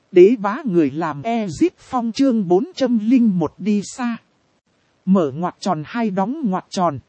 Đế bá người làm Ezip Phong chương 401 đi xa. Mở ngoặc tròn hai đóng ngoặc tròn.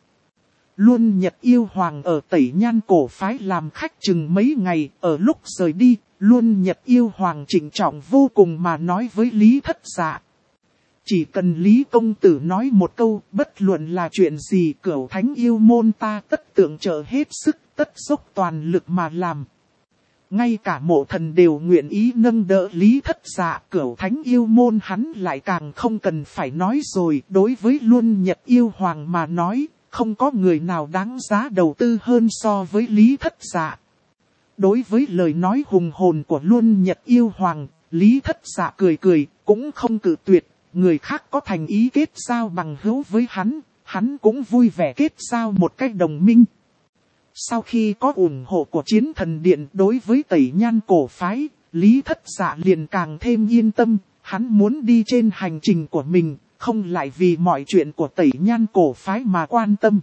Luân Nhật Yêu Hoàng ở Tẩy Nhan cổ phái làm khách chừng mấy ngày, ở lúc rời đi, Luân Nhật Yêu Hoàng trịnh trọng vô cùng mà nói với Lý Thất Dạ. Chỉ cần Lý công tử nói một câu, bất luận là chuyện gì, Cửu Thánh yêu môn ta tất tượng trợ hết sức, tất dốc toàn lực mà làm. Ngay cả mộ thần đều nguyện ý nâng đỡ Lý Thất Dạ, Cửu Thánh yêu môn hắn lại càng không cần phải nói rồi. Đối với Luân Nhật Yêu Hoàng mà nói, không có người nào đáng giá đầu tư hơn so với Lý Thất Dạ. Đối với lời nói hùng hồn của Luân Nhật Yêu Hoàng, Lý Thất Dạ cười cười, cũng không cự tuyệt. Người khác có thành ý kết giao bằng hữu với hắn cũng vui vẻ kết giao một cách đồng minh. Sau khi có ủng hộ của Chiến Thần Điện đối với Tẩy Nhan cổ phái, Lý Thất Dạ liền càng thêm yên tâm, hắn muốn đi trên hành trình của mình, không lại vì mọi chuyện của Tẩy Nhan cổ phái mà quan tâm.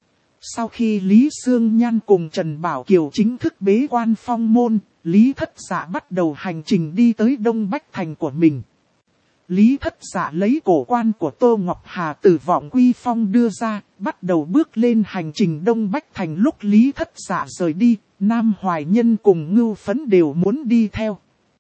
Sau khi Lý Sương Nhan cùng Trần Bảo Kiều chính thức bế quan phong môn, Lý Thất Dạ bắt đầu hành trình đi tới Đông Bách Thành của mình. Lý Thất Dạ lấy cổ quan của Tô Ngọc Hà từ Vọng Quy Phong đưa ra, bắt đầu bước lên hành trình Đông Bách Thành. Lúc Lý Thất Dạ rời đi, Nam Hoài Nhân cùng Ngưu Phấn đều muốn đi theo.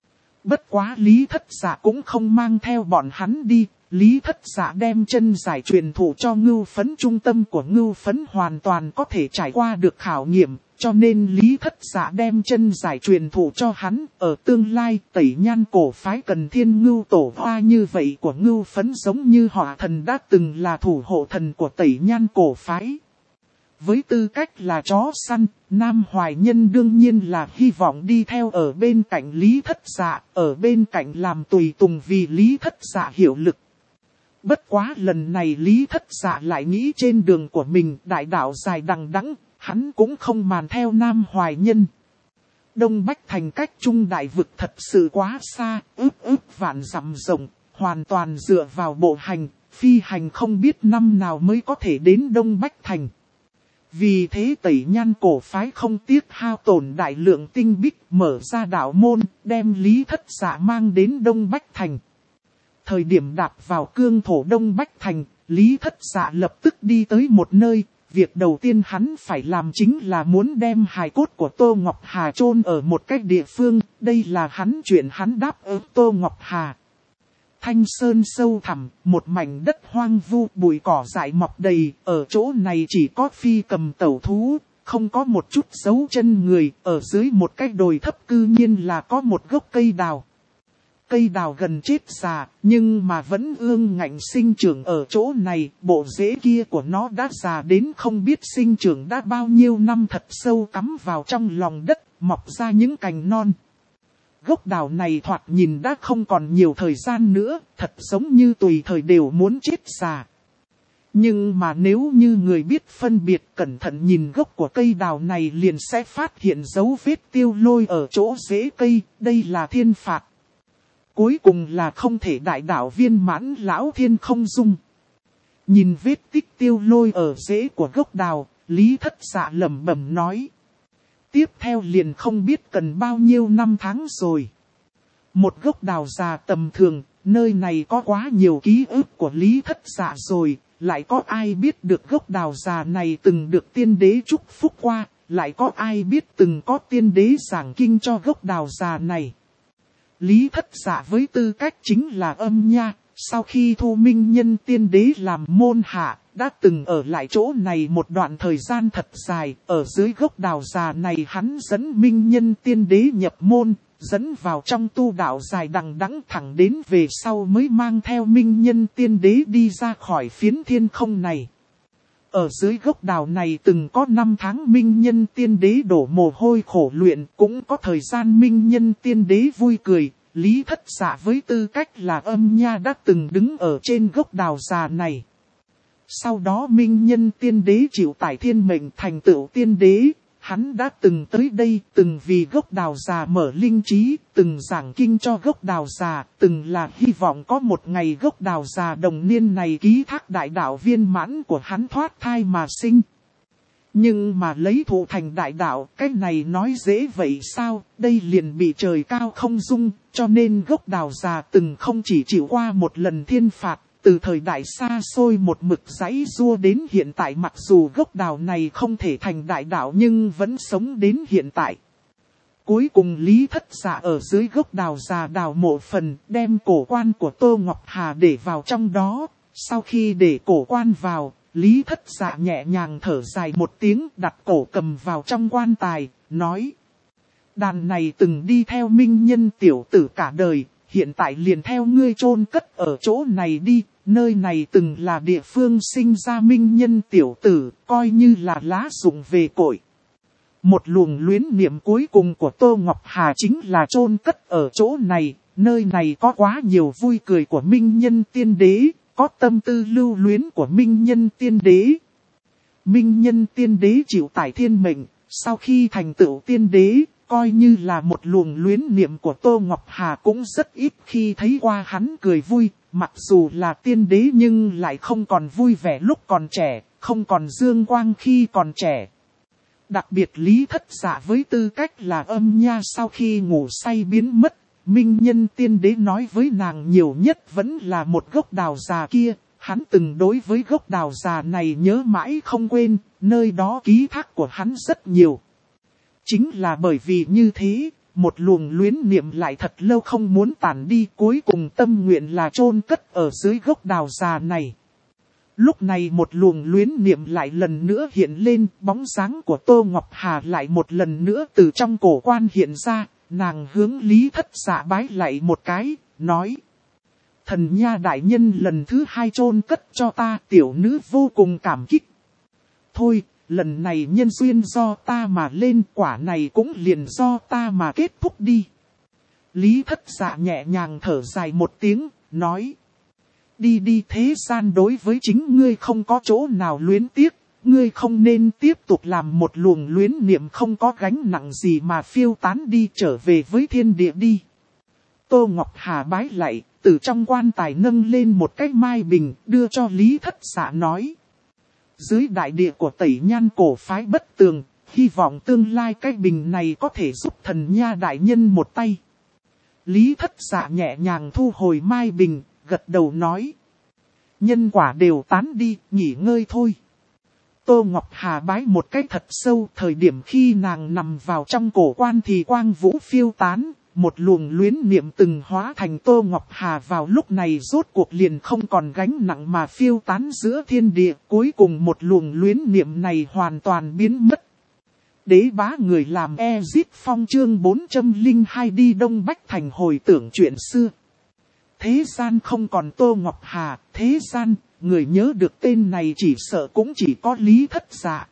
Bất quá Lý Thất Dạ cũng không mang theo bọn hắn đi. Lý Thất Dạ đem chân giải truyền thụ cho Ngưu Phấn, trung tâm của Ngưu Phấn hoàn toàn có thể trải qua được khảo nghiệm, cho nên Lý Thất Dạ đem chân giải truyền thụ cho hắn. Ở tương lai, Tẩy Nhan cổ phái cần thiên ngưu tổ hoa như vậy của Ngưu Phấn, giống như Hỏa Thần đã từng là thủ hộ thần của Tẩy Nhan cổ phái. Với tư cách là chó săn, Nam Hoài Nhân đương nhiên là hy vọng đi theo ở bên cạnh Lý Thất Dạ, ở bên cạnh làm tùy tùng vì Lý Thất Dạ hiệu lực. Bất quá lần này Lý Thất Dạ lại nghĩ trên đường của mình đại đạo dài đằng đẵng, hắn cũng không màn theo Nam Hoài Nhân. Đông Bách Thành cách Trung Đại Vực thật sự quá xa, ước vạn dặm rộng, hoàn toàn dựa vào bộ hành, phi hành không biết năm nào mới có thể đến Đông Bách Thành. Vì thế Tẩy Nhan cổ phái không tiếc hao tổn đại lượng tinh bích, mở ra đạo môn, đem Lý Thất Dạ mang đến Đông Bách Thành. Thời điểm đạp vào cương thổ Đông Bách Thành, Lý Thất Dạ lập tức đi tới một nơi. Việc đầu tiên hắn phải làm chính là muốn đem hài cốt của Tô Ngọc Hà chôn ở một cái địa phương. Đây là chuyện hắn đáp ứng Tô Ngọc Hà. Thanh sơn sâu thẳm, một mảnh đất hoang vu, bụi cỏ dại mọc đầy. Ở chỗ này chỉ có phi cầm tẩu thú, không có một chút dấu chân người. Ở dưới một cái đồi thấp cư nhiên là có một gốc cây đào. Cây đào gần chết già, nhưng mà vẫn ương ngạnh sinh trưởng ở chỗ này. Bộ rễ kia của nó đã già đến không biết sinh trưởng đã bao nhiêu năm, thật sâu cắm vào trong lòng đất, mọc ra những cành non. Gốc đào này thoạt nhìn đã không còn nhiều thời gian nữa, thật giống như tùy thời đều muốn chết già. Nhưng mà nếu như người biết phân biệt cẩn thận nhìn gốc của cây đào này liền sẽ phát hiện dấu vết tiêu lôi ở chỗ rễ cây, đây là thiên phạt. Cuối cùng là không thể đại đạo viên mãn lão thiên không dung. Nhìn vết tích tiêu lôi ở rễ của gốc đào, Lý Thất Dạ lẩm bẩm nói. Tiếp theo liền không biết cần bao nhiêu năm tháng rồi. Một gốc đào già tầm thường, nơi này có quá nhiều ký ức của Lý Thất Dạ rồi. Lại có ai biết được gốc đào già này từng được tiên đế chúc phúc qua. Lại có ai biết từng có tiên đế giảng kinh cho gốc đào già này. Lý Thất Dạ với tư cách chính là Âm Nha, sau khi thu Minh Nhân tiên đế làm môn hạ, đã từng ở lại chỗ này một đoạn thời gian thật dài. Ở dưới gốc đào già này hắn dẫn Minh Nhân tiên đế nhập môn, dẫn vào trong tu đạo dài đằng đẵng, thẳng đến về sau mới mang theo Minh Nhân tiên đế đi ra khỏi phiến thiên không này. Ở dưới gốc đào này từng có 5 tháng Minh Nhân tiên đế đổ mồ hôi khổ luyện, cũng có thời gian Minh Nhân tiên đế vui cười. Lý Thất Dạ với tư cách là Âm Nha đã từng đứng ở trên gốc đào già này. Sau đó Minh Nhân tiên đế chịu tải thiên mệnh thành tựu tiên đế, hắn đã từng tới đây, từng vì gốc đào già mở linh trí, từng giảng kinh cho gốc đào già, từng là hy vọng có một ngày gốc đào già đồng niên này ký thác đại đạo viên mãn của hắn thoát thai mà sinh. Nhưng mà lấy thụ thành đại đạo, cái này nói dễ vậy sao, đây liền bị trời cao không dung, cho nên gốc đào già từng không chỉ chịu qua một lần thiên phạt, từ thời đại xa xôi một mực giãy giụa đến hiện tại, mặc dù gốc đào này không thể thành đại đạo nhưng vẫn sống đến hiện tại. Cuối cùng Lý Thất Dạ ở dưới gốc đào già đào mộ phần, đem cổ quan của Tô Ngọc Hà để vào trong đó. Sau khi để cổ quan vào, Lý Thất Dạ nhẹ nhàng thở dài một tiếng, đặt cổ cầm vào trong quan tài, nói: đàn này từng đi theo Minh Nhân tiểu tử cả đời, hiện tại liền theo ngươi chôn cất ở chỗ này đi, nơi này từng là địa phương sinh ra Minh Nhân tiểu tử, coi như là lá dụng về cội. Một luồng luyến niệm cuối cùng của Tô Ngọc Hà chính là chôn cất ở chỗ này, nơi này có quá nhiều vui cười của Minh Nhân tiên đế, có tâm tư lưu luyến của Minh Nhân tiên đế. Minh Nhân tiên đế chịu tải thiên mệnh, sau khi thành tựu tiên đế, coi như là một luồng luyến niệm của Tô Ngọc Hà cũng rất ít khi thấy qua hắn cười vui, mặc dù là tiên đế nhưng lại không còn vui vẻ lúc còn trẻ, không còn dương quang khi còn trẻ. Đặc biệt Lý Thất Dạ với tư cách là âm nha sau khi ngủ say biến mất, Minh Nhân tiên đế nói với nàng nhiều nhất vẫn là một gốc đào già kia, hắn từng đối với gốc đào già này nhớ mãi không quên, nơi đó ký thác của hắn rất nhiều. Chính là bởi vì như thế, một luồng luyến niệm lại thật lâu không muốn tản đi, cuối cùng tâm nguyện là chôn cất ở dưới gốc đào già này. Lúc này một luồng luyến niệm lại lần nữa hiện lên, bóng dáng của Tô Ngọc Hà lại một lần nữa từ trong cổ quan hiện ra, nàng hướng Lý Thất Dạ bái lạy một cái, nói: thần nha đại nhân lần thứ hai chôn cất cho ta, tiểu nữ vô cùng cảm kích. Thôi, lần này nhân duyên do ta mà lên, quả này cũng liền do ta mà kết thúc đi. Lý Thất Dạ nhẹ nhàng thở dài một tiếng, nói: đi đi, thế gian đối với chính ngươi không có chỗ nào luyến tiếc, ngươi không nên tiếp tục làm một luồng luyến niệm không có gánh nặng gì mà phiêu tán đi, trở về với thiên địa đi. Tô Ngọc Hà bái lạy, từ trong quan tài nâng lên một cái mai bình, đưa cho Lý Thất Dạ nói: dưới đại địa của Tẩy Nhan cổ phái Bất Tường, hy vọng tương lai cái bình này có thể giúp thần nha đại nhân một tay. Lý Thất Dạ nhẹ nhàng thu hồi mai bình, gật đầu nói: nhân quả đều tán đi, nghỉ ngơi thôi. Tô Ngọc Hà bái một cái thật sâu, thời điểm khi nàng nằm vào trong cổ quan thì quang vũ phiêu tán, một luồng luyến niệm từng hóa thành Tô Ngọc Hà vào lúc này rốt cuộc liền không còn gánh nặng mà phiêu tán giữa thiên địa, cuối cùng một luồng luyến niệm này hoàn toàn biến mất. Đế bá người làm Ezip Phong chương 402 đi Đông Bách Thành hồi tưởng chuyện xưa. Thế gian không còn Tô Ngọc Hà, thế gian, người nhớ được tên này chỉ sợ cũng chỉ có Lý Thất Dạ.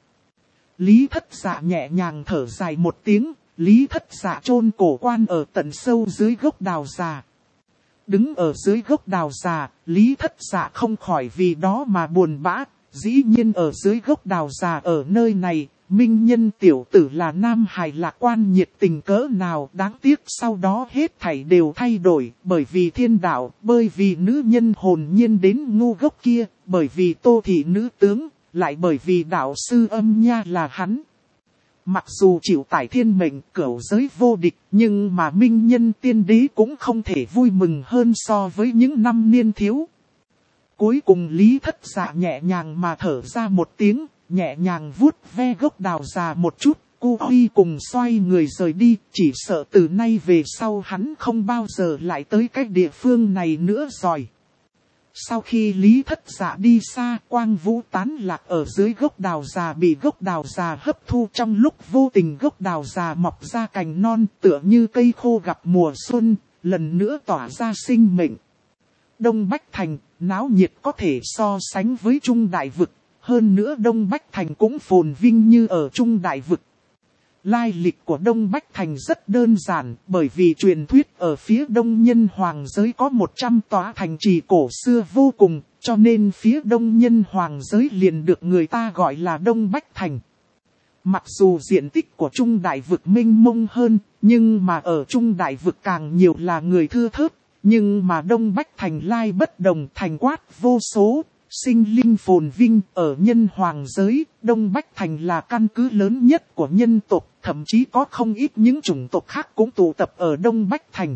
Lý Thất Dạ nhẹ nhàng thở dài một tiếng, Lý Thất Dạ chôn cổ quan ở tận sâu dưới gốc đào già. Đứng ở dưới gốc đào già, Lý Thất Dạ không khỏi vì đó mà buồn bã, dĩ nhiên ở dưới gốc đào già ở nơi này, Minh Nhân tiểu tử là nam hài lạc quan nhiệt tình cỡ nào, đáng tiếc sau đó hết thảy đều thay đổi, bởi vì thiên đạo, bởi vì nữ nhân hồn nhiên đến ngu gốc kia, bởi vì Tô thị nữ tướng, lại bởi vì đạo sư âm nha là hắn. Mặc dù chịu tải thiên mệnh cửu giới vô địch, nhưng mà Minh Nhân tiên đế cũng không thể vui mừng hơn so với những năm niên thiếu. Cuối cùng Lý Thất Dạ nhẹ nhàng mà thở ra một tiếng, nhẹ nhàng vuốt ve gốc đào già một chút, cô Huy cùng xoay người rời đi, chỉ sợ từ nay về sau hắn không bao giờ lại tới cái địa phương này nữa rồi. Sau khi Lý Thất Dạ đi xa, quang vũ tán lạc ở dưới gốc đào già bị gốc đào già hấp thu, trong lúc vô tình gốc đào già mọc ra cành non tựa như cây khô gặp mùa xuân, lần nữa tỏa ra sinh mệnh. Đông Bách Thành, náo nhiệt có thể so sánh với Trung Đại Vực, hơn nữa Đông Bách Thành cũng phồn vinh như ở Trung Đại Vực. Lai lịch của Đông Bách Thành rất đơn giản, bởi vì truyền thuyết ở phía đông nhân hoàng giới có 100 tòa thành trì cổ xưa vô cùng, cho nên phía đông nhân hoàng giới liền được người ta gọi là Đông Bách Thành. Mặc dù diện tích của Trung Đại Vực mênh mông hơn, nhưng mà ở Trung Đại Vực càng nhiều là người thưa thớt, nhưng mà Đông Bách Thành lai bất đồng, thành quát vô số. sinh linh phồn vinh ở nhân hoàng giới, Đông Bách Thành là căn cứ lớn nhất của nhân tộc, thậm chí có không ít những chủng tộc khác cũng tụ tập ở Đông Bách Thành.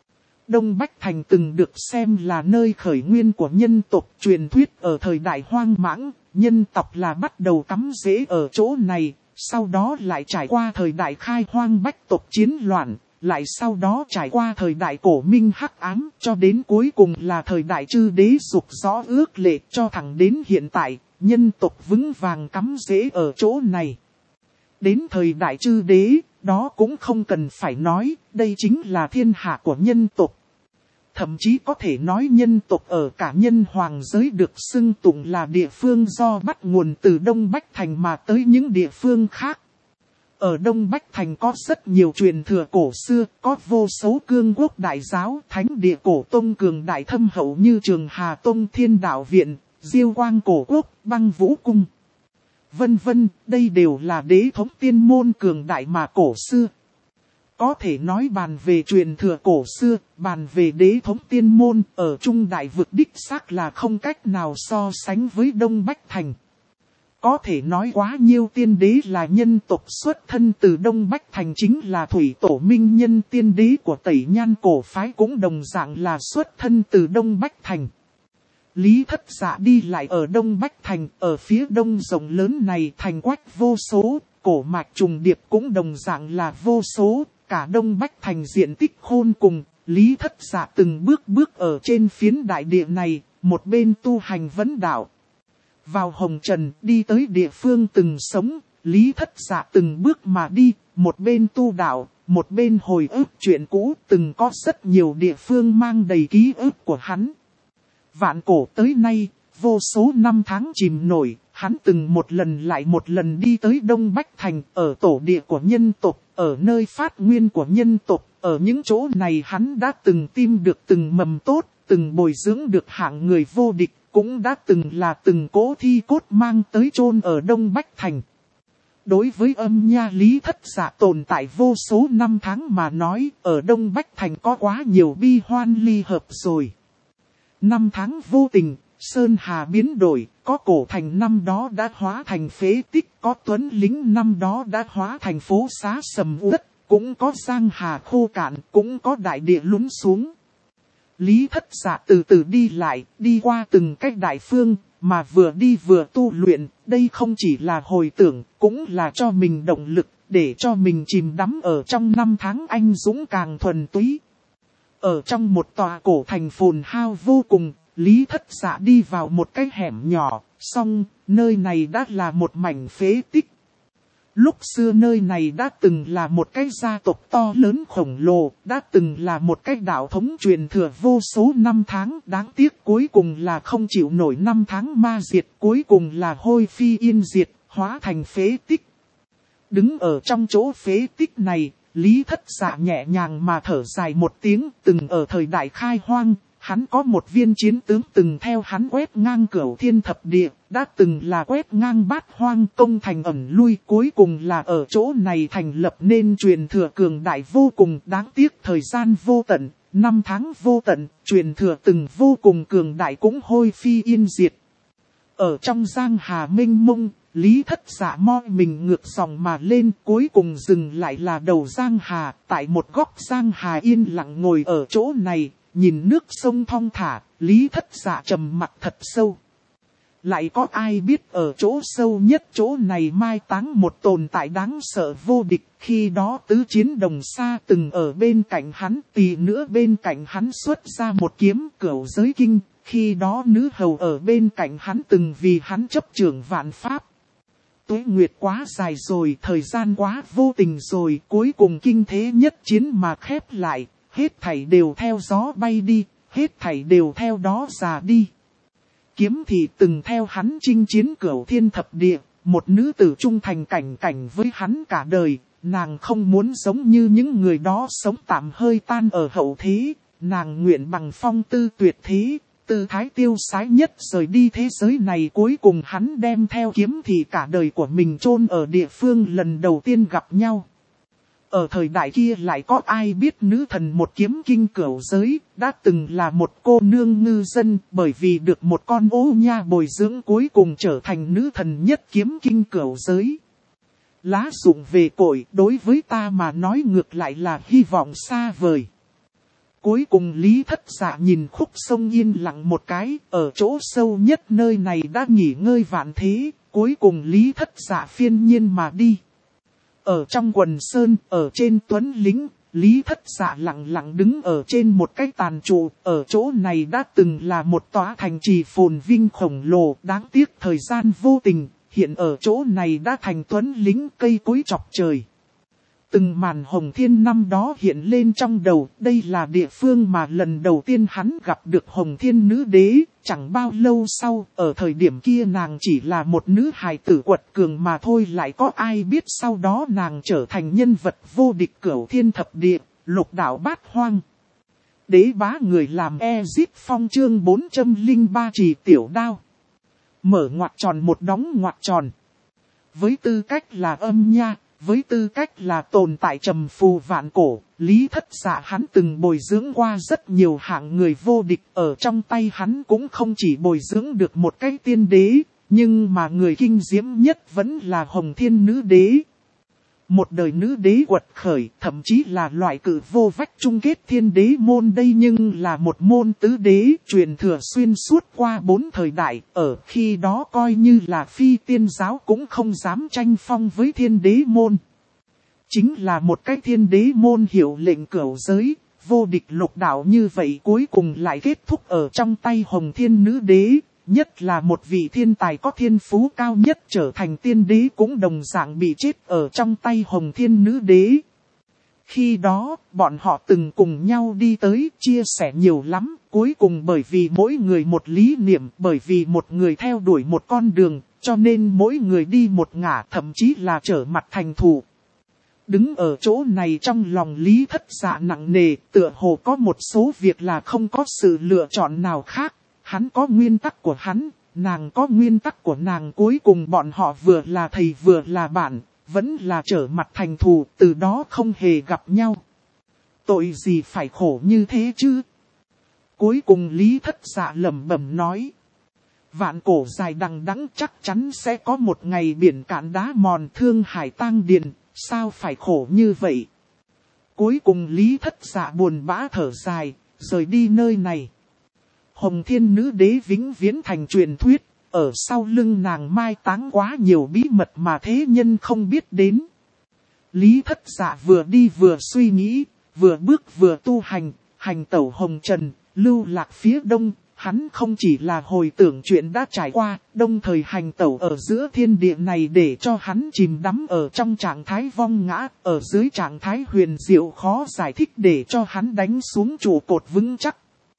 Đông Bách Thành từng được xem là nơi khởi nguyên của nhân tộc, truyền thuyết ở thời đại hoang mãng, nhân tộc là bắt đầu cắm rễ ở chỗ này, sau đó lại trải qua thời đại khai hoang bách tộc chiến loạn, lại sau đó trải qua thời đại cổ minh hắc ám, cho đến cuối cùng là thời đại chư đế dục rõ ước lệ, cho thẳng đến hiện tại, nhân tộc vững vàng cắm rễ ở chỗ này. Đến thời đại chư đế, đó cũng không cần phải nói, đây chính là thiên hạ của nhân tộc. Thậm chí có thể nói nhân tộc ở cả nhân hoàng giới được xưng tụng là địa phương do bắt nguồn từ Đông Bách Thành mà tới những địa phương khác. Ở Đông Bách Thành có rất nhiều truyền thừa cổ xưa, có vô số cương quốc đại giáo, thánh địa cổ tông cường đại thâm hậu như Trường Hà Tông, Thiên Đạo Viện, Diêu Quang Cổ Quốc, Băng Vũ Cung. Vân vân, đây đều là đế thống tiên môn cường đại mà cổ xưa. Có thể nói bàn về truyền thừa cổ xưa, bàn về đế thống tiên môn, ở Trung Đại Vực đích xác là không cách nào so sánh với Đông Bách Thành. Có thể nói quá nhiều tiên đế là nhân tộc xuất thân từ Đông Bách Thành, chính là thủy tổ minh nhân tiên đế của Tẩy Nhan cổ phái cũng đồng dạng là xuất thân từ Đông Bách Thành. Lý Thất Dạ đi lại ở Đông Bách Thành, ở phía đông rộng lớn này thành quách vô số, cổ mạch trùng điệp cũng đồng dạng là vô số, cả Đông Bách Thành diện tích khôn cùng. Lý Thất Dạ từng bước ở trên phiến đại địa này, một bên tu hành vấn đạo. Vào hồng trần đi tới địa phương từng sống, Lý Thất Dạ từng bước mà đi, một bên tu đạo, một bên hồi ức chuyện cũ, từng có rất nhiều địa phương mang đầy ký ức của hắn. Vạn cổ tới nay, vô số năm tháng chìm nổi, hắn từng một lần lại một lần đi tới Đông Bách Thành, ở tổ địa của nhân tộc, ở nơi phát nguyên của nhân tộc, ở những chỗ này hắn đã từng tìm được từng mầm tốt, từng bồi dưỡng được hạng người vô địch, cũng đã từng là từng cỗ thi cốt mang tới chôn ở Đông Bách Thành. Đối với âm nha Lý Thất Dạ tồn tại vô số năm tháng mà nói, ở Đông Bách Thành có quá nhiều bi hoan ly hợp rồi. Năm tháng vô tình, sơn hà biến đổi, có cổ thành năm đó đã hóa thành phế tích, có tuấn lính năm đó đã hóa thành phố xá sầm uất, cũng có giang hà khô cạn, cũng có đại địa lún xuống. Lý Thất Dạ từ từ đi lại, đi qua từng cách đại phương, mà vừa đi vừa tu luyện, đây không chỉ là hồi tưởng, cũng là cho mình động lực, để cho mình chìm đắm ở trong năm tháng anh dũng càng thuần túy. Ở trong một tòa cổ thành phồn hao vô cùng, Lý Thất Dạ đi vào một cái hẻm nhỏ, song nơi này đã là một mảnh phế tích. Lúc xưa nơi này đã từng là một cái gia tộc to lớn khổng lồ, đã từng là một cái đạo thống truyền thừa vô số năm tháng, đáng tiếc cuối cùng là không chịu nổi năm tháng ma diệt, cuối cùng là hôi phi yên diệt, hóa thành phế tích. Đứng ở trong chỗ phế tích này, Lý Thất Dạ nhẹ nhàng mà thở dài một tiếng, từng ở thời đại khai hoang. Hắn có một viên chiến tướng từng theo hắn quét ngang cửu thiên thập địa, đã từng là quét ngang bát hoang công thành ẩn lui, cuối cùng là ở chỗ này thành lập nên truyền thừa cường đại vô cùng, đáng tiếc thời gian vô tận, năm tháng vô tận, truyền thừa từng vô cùng cường đại cũng hôi phi yên diệt. Ở trong giang hà mênh mông, Lý Thất Dạ moi mình ngược dòng mà lên, cuối cùng dừng lại là đầu giang hà, tại một góc giang hà yên lặng ngồi ở chỗ này. Nhìn nước sông thong thả, Lý Thất Dạ trầm mặc thật sâu. Lại có ai biết ở chỗ sâu nhất chỗ này mai táng một tồn tại đáng sợ vô địch, khi đó tứ chiến đồng xa từng ở bên cạnh hắn, tỳ nữa bên cạnh hắn xuất ra một kiếm cửu giới kinh, khi đó nữ hầu ở bên cạnh hắn từng vì hắn chấp trưởng vạn pháp. Tuế nguyệt quá dài rồi, thời gian quá vô tình rồi, cuối cùng kinh thế nhất chiến mà khép lại. Hết thảy đều theo gió bay đi, hết thảy đều theo đó già đi. Kiếm thì từng theo hắn chinh chiến cửu thiên thập địa, một nữ tử trung thành cảnh với hắn cả đời, nàng không muốn giống như những người đó sống tạm hơi tan ở hậu thế, nàng nguyện bằng phong tư tuyệt thế, tư thái tiêu sái nhất rời đi thế giới này. Cuối cùng hắn đem theo kiếm thì cả đời của mình chôn ở địa phương lần đầu tiên gặp nhau. Ở thời đại kia lại có ai biết nữ thần một kiếm kinh cửu giới, đã từng là một cô nương ngư dân, bởi vì được một con ô nha bồi dưỡng cuối cùng trở thành nữ thần nhất kiếm kinh cửu giới. Lá dụng về cội, đối với ta mà nói ngược lại là hy vọng xa vời. Cuối cùng Lý Thất Dạ nhìn khúc sông yên lặng một cái, ở chỗ sâu nhất nơi này đã nghỉ ngơi vạn thế, cuối cùng Lý Thất Dạ phiên nhiên mà đi. Ở trong quần sơn, ở trên tuấn lính, Lý Thất Dạ lặng lặng đứng ở trên một cái tàn trụ, ở chỗ này đã từng là một tòa thành trì phồn vinh khổng lồ, đáng tiếc thời gian vô tình, hiện ở chỗ này đã thành tuấn lính cây cối chọc trời. Từng màn hồng thiên năm đó hiện lên trong đầu, đây là địa phương mà lần đầu tiên hắn gặp được hồng thiên nữ đế, chẳng bao lâu sau, ở thời điểm kia nàng chỉ là một nữ hài tử quật cường mà thôi, lại có ai biết sau đó nàng trở thành nhân vật vô địch cửu thiên thập địa, lục đạo bát hoang. Đế bá người làm Ezip Phong chương 403 trì tiểu đao. Mở ngoặc tròn một đóng ngoặc tròn. Với tư cách là âm nha, với tư cách là tồn tại trầm phù vạn cổ, Lý Thất Dạ hắn từng bồi dưỡng qua rất nhiều hạng người vô địch, ở trong tay hắn cũng không chỉ bồi dưỡng được một cái tiên đế, nhưng mà người kinh diễm nhất vẫn là Hồng Thiên Nữ Đế. Một đời nữ đế quật khởi, thậm chí là loại cử vô vách chung kết thiên đế môn đây, nhưng là một môn tứ đế truyền thừa xuyên suốt qua 4 thời đại, ở khi đó coi như là phi tiên giáo cũng không dám tranh phong với thiên đế môn. Chính là một cái thiên đế môn hiệu lệnh cửu giới, vô địch lục đạo như vậy cuối cùng lại kết thúc ở trong tay Hồng Thiên Nữ Đế. Nhất là một vị thiên tài có thiên phú cao nhất trở thành tiên đế cũng đồng dạng bị chết ở trong tay Hồng Thiên Nữ Đế. Khi đó, bọn họ từng cùng nhau đi tới, chia sẻ nhiều lắm, cuối cùng bởi vì mỗi người một lý niệm, bởi vì một người theo đuổi một con đường, cho nên mỗi người đi một ngả, thậm chí là trở mặt thành thù. Đứng ở chỗ này trong lòng Lý Thất Dạ nặng nề, tựa hồ có một số việc là không có sự lựa chọn nào khác. Hắn có nguyên tắc của hắn, nàng có nguyên tắc của nàng, cuối cùng bọn họ vừa là thầy vừa là bạn, vẫn là trở mặt thành thù, từ đó không hề gặp nhau. Tội gì phải khổ như thế chứ? Cuối cùng Lý Thất Dạ lẩm bẩm nói. Vạn cổ dài đằng đẵng chắc chắn sẽ có một ngày biển cạn đá mòn, thương hải tang điền, sao phải khổ như vậy? Cuối cùng Lý Thất Dạ buồn bã thở dài, rời đi nơi này. Hồng Thiên Nữ Đế vĩnh viễn thành truyền thuyết, ở sau lưng nàng mai táng quá nhiều bí mật mà thế nhân không biết đến. Lý Thất Dạ vừa đi vừa suy nghĩ, vừa bước vừa tu hành, hành tẩu hồng trần, lưu lạc phía đông, hắn không chỉ là hồi tưởng chuyện đã trải qua, đồng thời hành tẩu ở giữa thiên địa này để cho hắn chìm đắm ở trong trạng thái vong ngã, ở dưới trạng thái huyền diệu khó giải thích để cho hắn đánh xuống trụ cột vững chắc.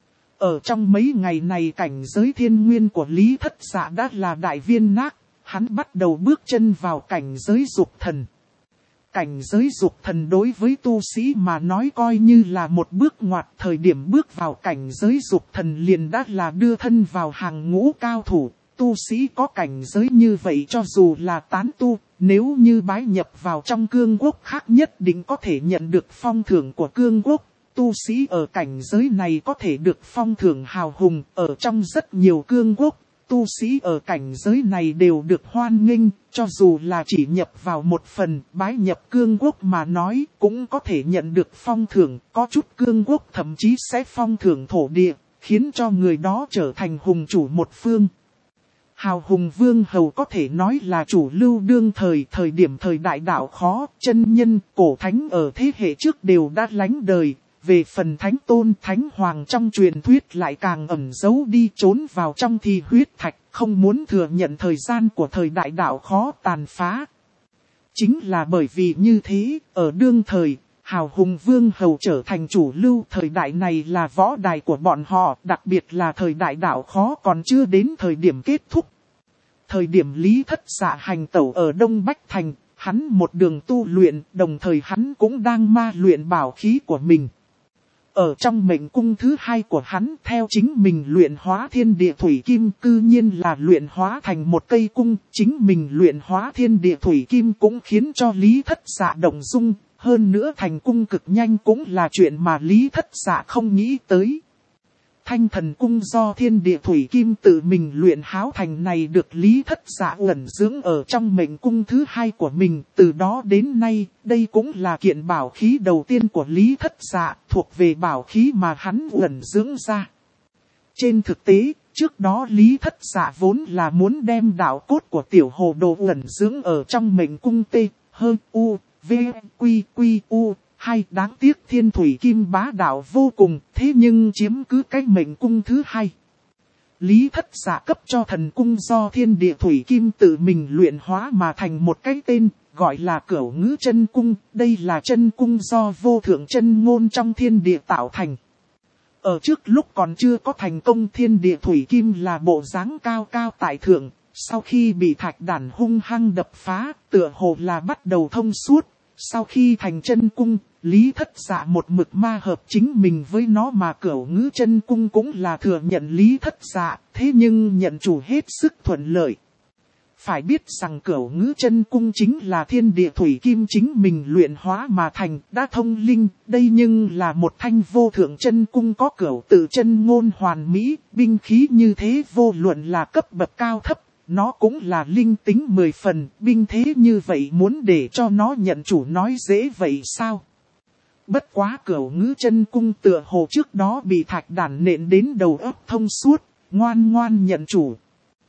Ở trong mấy ngày này cảnh giới thiên nguyên của Lý Thất Dạ đã là đại viên nát, hắn bắt đầu bước chân vào cảnh giới dục thần. Cảnh giới dục thần đối với tu sĩ mà nói coi như là một bước ngoặt, thời điểm bước vào cảnh giới dục thần liền đã là đưa thân vào hàng ngũ cao thủ. Tu sĩ có cảnh giới như vậy cho dù là tán tu, nếu như bái nhập vào trong cương quốc khác nhất định có thể nhận được phong thưởng của cương quốc. Tu sĩ ở cảnh giới này có thể được phong thưởng hào hùng, ở trong rất nhiều cương quốc, tu sĩ ở cảnh giới này đều được hoan nghênh, cho dù là chỉ nhập vào một phần, bái nhập cương quốc mà nói, cũng có thể nhận được phong thưởng, có chút cương quốc thậm chí sẽ phong thưởng thổ địa, khiến cho người đó trở thành hùng chủ một phương. Hào hùng vương hầu có thể nói là chủ lưu đương thời điểm thời đại đạo khó, chân nhân, cổ thánh ở thế hệ trước đều đã lánh đời. Về phần thánh tôn thánh hoàng trong truyền thuyết lại càng ẩn giấu đi trốn vào trong thi huyết thạch, không muốn thừa nhận thời gian của thời đại đạo khó tàn phá. Chính là bởi vì như thế, ở đương thời, hào hùng vương hầu trở thành chủ lưu, thời đại này là võ đài của bọn họ, đặc biệt là thời đại đạo khó còn chưa đến thời điểm kết thúc. Thời điểm Lý Thất Dạ hành tẩu ở Đông Bách Thành, hắn một đường tu luyện, đồng thời hắn cũng đang ma luyện bảo khí của mình. Ở trong mệnh cung thứ hai của hắn theo chính mình luyện hóa thiên địa thủy kim, cư nhiên là luyện hóa thành một cây cung, chính mình luyện hóa thiên địa thủy kim cũng khiến cho Lý Thất Dạ động dung, Hơn nữa thành cung cực nhanh cũng là chuyện mà Lý Thất Dạ không nghĩ tới. Thanh thần cung do thiên địa thủy kim tự mình luyện háo thành này được Lý Thất Dạ ẩn dưỡng ở trong mệnh cung thứ hai của mình. Từ đó đến nay, đây cũng là kiện bảo khí đầu tiên của Lý Thất Dạ, thuộc về bảo khí mà hắn ẩn dưỡng ra. Trên thực tế, trước đó Lý Thất Dạ vốn là muốn đem đạo cốt của tiểu hồ đồ ẩn dưỡng ở trong mệnh cung T, hơn U, V, Quy, Quy, U. Hay đáng tiếc thiên thủy kim bá đạo vô cùng, thế nhưng chiếm cứ cái mệnh cung thứ hai. Lý Thất Dạ cấp cho thần cung do thiên địa thủy kim tự mình luyện hóa mà thành một cái tên, gọi là Cửu Ngữ Chân Cung. Đây là chân cung do vô thượng chân ngôn trong thiên địa tạo thành. Ở trước lúc còn chưa có thành công thiên địa thủy kim là bộ dáng cao cao tại thượng, sau khi bị thạch đản hung hăng đập phá, tựa hồ là bắt đầu thông suốt. Sau khi thành chân cung, Lý Thất Dạ một mực ma hợp chính mình với nó mà Cửu Ngữ Chân Cung cũng là thừa nhận Lý Thất Dạ, thế nhưng nhận chủ hết sức thuận lợi. Phải biết rằng Cửu Ngữ Chân Cung chính là thiên địa thủy kim chính mình luyện hóa mà thành, đã thông linh, đây nhưng là một thanh vô thượng chân cung có cửu tự chân ngôn hoàn mỹ, binh khí như thế vô luận là cấp bậc cao thấp. Nó cũng là linh tính 10 phần, binh thế như vậy muốn để cho nó nhận chủ nói dễ vậy sao? Bất quá Cửu Ngữ Chân Cung tựa hồ trước đó bị thạch đản nện đến đầu óc thông suốt, ngoan ngoan nhận chủ.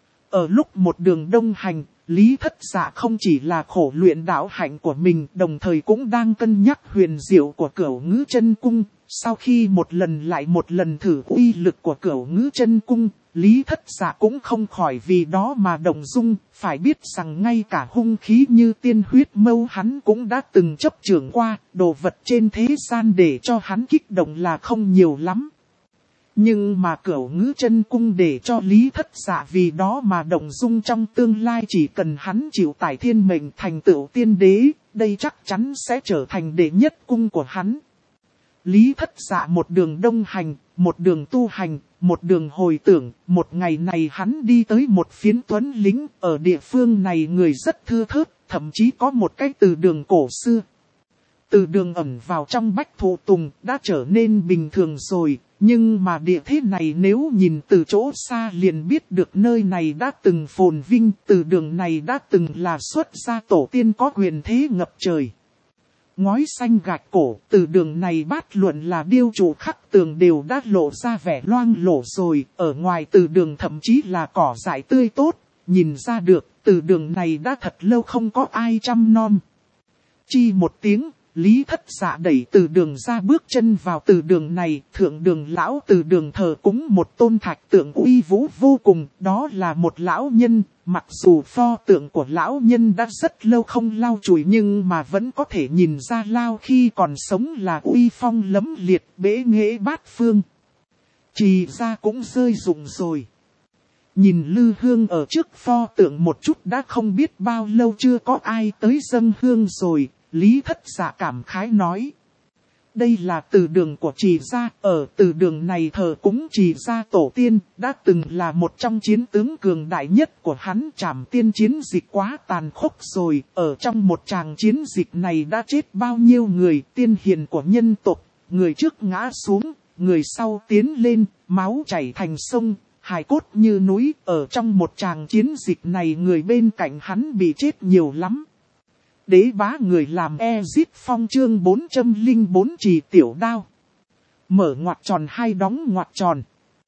Ở lúc một đường đông hành, Lý Thất Dạ không chỉ là khổ luyện đạo hạnh của mình, đồng thời cũng đang cân nhắc huyền diệu của Cửu Ngữ Chân Cung. Sau khi một lần lại một lần thử uy lực của Cửu Ngữ Chân Cung, Lý Thất Dạ cũng không khỏi vì đó mà động dung, phải biết rằng ngay cả hung khí như tiên huyết mâu hắn cũng đã từng chấp trưởng qua, đồ vật trên thế gian để cho hắn kích động là không nhiều lắm. Nhưng mà Cửu Ngữ Chân Cung để cho Lý Thất Dạ vì đó mà động dung trong tương lai chỉ cần hắn chịu tải thiên mệnh thành tựu tiên đế, đây chắc chắn sẽ trở thành đệ nhất cung của hắn. Lý Thất Dạ một đường đông hành, một đường tu hành, một đường hồi tưởng, một ngày này hắn đi tới một phiến tuấn lính, ở địa phương này người rất thưa thớt, thậm chí có một cái từ đường cổ xưa. Từ đường ẩn vào trong bách thụ tùng đã trở nên bình thường rồi, nhưng mà địa thế này nếu nhìn từ chỗ xa liền biết được nơi này đã từng phồn vinh, từ đường này đã từng là xuất gia tổ tiên có quyền thế ngập trời. Ngói xanh gạch cổ, từ đường này bát luận là điêu trụ khắc tường đều đã lộ ra vẻ loang lổ rồi, ở ngoài từ đường thậm chí là cỏ dại tươi tốt, nhìn ra được, từ đường này đã thật lâu không có ai chăm nom. Chi một tiếng, Lý Thất Dạ đẩy từ đường ra bước chân vào từ đường này, thượng đường lão từ đường thờ cúng một tôn thạch tượng uy vũ vô cùng, đó là một lão nhân, mặc dù pho tượng của lão nhân đã rất lâu không lau chùi nhưng mà vẫn có thể nhìn ra lao khi còn sống là uy phong lẫm liệt, bế nghệ bát phương. Chỉ ra cũng rơi rụng rồi. Nhìn lư hương ở trước pho tượng một chút đã không biết bao lâu chưa có ai tới dâng hương rồi. Lý Thất Dạ cảm khái nói. Đây là từ đường của Trì gia, ở từ đường này thờ cúng Trì gia tổ tiên, đã từng là một trong chiến tướng cường đại nhất của hắn. Trảm Tiên chiến dịch quá tàn khốc rồi, ở trong một tràng chiến dịch này đã chết bao nhiêu người tiên hiền của nhân tộc, người trước ngã xuống, người sau tiến lên, máu chảy thành sông, hài cốt như núi, ở trong một tràng chiến dịch này người bên cạnh hắn bị chết nhiều lắm. Đế bá người làm Ezit Phong chương 404 Trì tiểu đao. Mở ngoặc tròn hai đóng ngoặc tròn.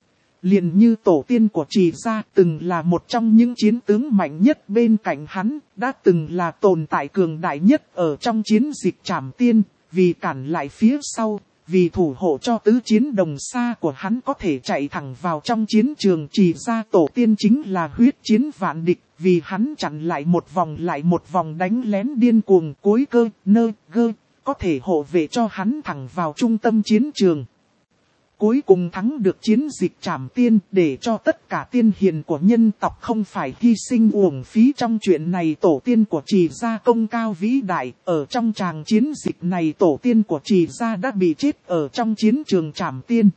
Liền như tổ tiên của Trì gia từng là một trong những chiến tướng mạnh nhất bên cạnh hắn, đã từng là tồn tại cường đại nhất ở trong chiến dịch Trảm Tiên, vì cản lại phía sau, vì thủ hộ cho tứ chiến đồng xa của hắn có thể chạy thẳng vào trong chiến trường. Trì gia tổ tiên chính là huyết chiến vạn địch. Vì hắn chặn lại một vòng đánh lén điên cuồng cuối cơ, nơ, gơ, có thể hộ vệ cho hắn thẳng vào trung tâm chiến trường. Cuối cùng thắng được chiến dịch Trảm Tiên để cho tất cả tiên hiền của nhân tộc không phải hy sinh uổng phí trong chuyện này. Tổ tiên của Trì gia công cao vĩ đại, ở trong tràng chiến dịch này tổ tiên của Trì gia đã bị chết ở trong chiến trường Trảm Tiên.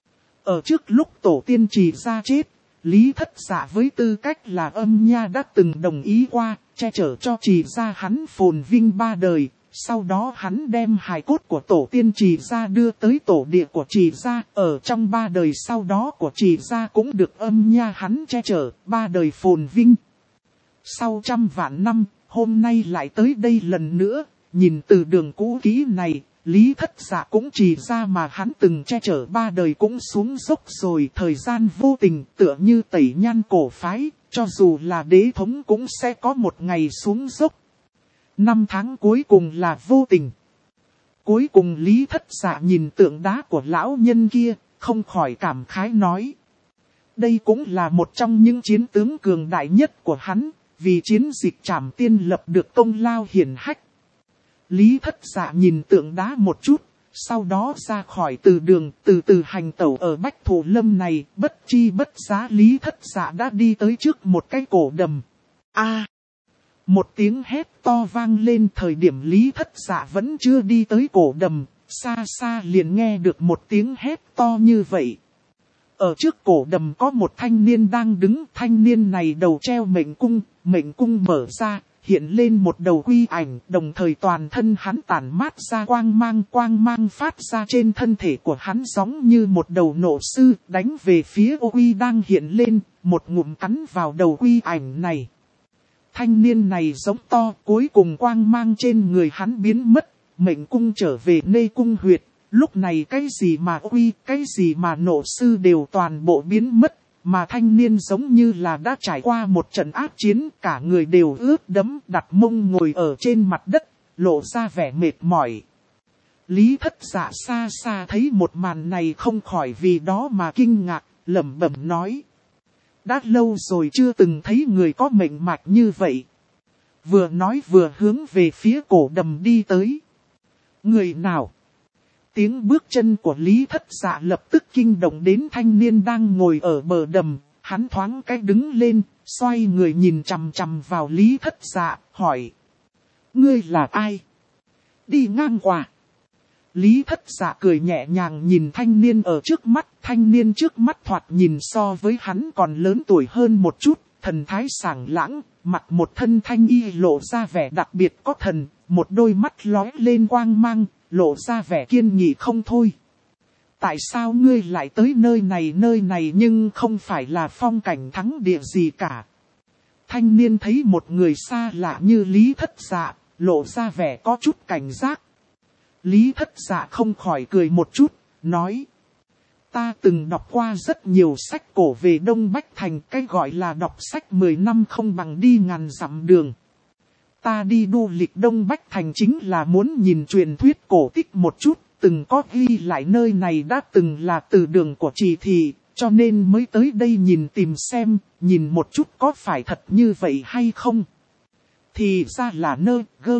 Ở trước lúc tổ tiên Trì gia chết, Lý Thất Dạ với tư cách là âm nha đã từng đồng ý qua, che chở cho Trì gia hắn phồn vinh ba đời, Sau đó hắn đem hài cốt của tổ tiên Trì gia đưa tới tổ địa của Trì gia, ở trong 3 đời sau đó của Trì gia cũng được âm nha hắn che chở, 3 đời phồn vinh. Sau 100 vạn năm, hôm nay lại tới đây lần nữa, nhìn từ đường cũ kỹ này, Lý Thất Dạ cũng Trì gia mà hắn từng che chở 3 đời cũng xuống dốc rồi, thời gian vô tình tựa như tẩy nhan cổ phái, cho dù là đế thống cũng sẽ có một ngày xuống dốc. 5 tháng cuối cùng là vô tình. Cuối cùng Lý Thất Dạ nhìn tượng đá của lão nhân kia, không khỏi cảm khái nói. Đây cũng là một trong những chiến tướng cường đại nhất của hắn, vì chiến dịch Trảm Tiên lập được công lao hiển hách. Lý Thất Dạ nhìn tượng đá một chút, sau đó ra khỏi từ đường, từ từ hành tẩu ở Bách Thụ Lâm này, bất chi bất giá Lý Thất Dạ đã đi tới trước một cái cổ đầm. Một tiếng hét to vang lên, thời điểm Lý Thất Dạ vẫn chưa đi tới cổ đầm, xa xa liền nghe được một tiếng hét to như vậy. Ở trước cổ đầm có một thanh niên đang đứng, thanh niên này đầu treo mệnh cung mở ra, hiện lên một đầu quy ảnh, đồng thời toàn thân hắn tản mát ra quang mang phát ra trên thân thể của hắn giống như một đầu nộ sư, đánh về phía ô quy đang hiện lên, một ngụm cắn vào đầu quy ảnh này. Thanh niên này giống to, cuối cùng quang mang trên người hắn biến mất, mệnh cung trở về nơi cung huyệt. Lúc này cái gì mà uy, cái gì mà nộ sư đều toàn bộ biến mất, mà thanh niên giống như là đã trải qua một trận ác chiến, cả người đều ướt đẫm, đặt mông ngồi ở trên mặt đất, lộ ra vẻ mệt mỏi. Lý Thất Dạ xa xa thấy một màn này không khỏi vì đó mà kinh ngạc, lẩm bẩm nói. Đã lâu rồi chưa từng thấy người có mệnh mạch như vậy. Vừa nói vừa hướng về phía cổ đầm đi tới. Người nào? Tiếng bước chân của Lý Thất Dạ lập tức kinh động đến thanh niên đang ngồi ở bờ đầm. Hắn thoáng cái đứng lên, xoay người nhìn chằm chằm vào Lý Thất Dạ, hỏi. Ngươi là ai? Đi ngang qua. Lý Thất Dạ cười nhẹ nhàng nhìn thanh niên ở trước mắt. Thanh niên trước mắt thoạt nhìn so với hắn còn lớn tuổi hơn một chút. Thần thái sảng lãng, mặc một thân thanh y lộ ra vẻ đặc biệt có thần. Một đôi mắt lóe lên quang mang, lộ ra vẻ kiên nghị không thôi. Tại sao ngươi lại tới nơi này nhưng không phải là phong cảnh thắng địa gì cả. Thanh niên thấy một người xa lạ như Lý Thất Dạ, lộ ra vẻ có chút cảnh giác. Lý Thất Dạ không khỏi cười một chút, nói. Ta từng đọc qua rất nhiều sách cổ về Đông Bách Thành, cái gọi là đọc sách 10 năm không bằng đi ngàn dặm đường. Ta đi du lịch Đông Bách Thành chính là muốn nhìn truyền thuyết cổ tích một chút, từng có ghi lại nơi này đã từng là từ đường của Trì thị, cho nên mới tới đây tìm xem, nhìn một chút có phải thật như vậy hay không. Thì ra là nơi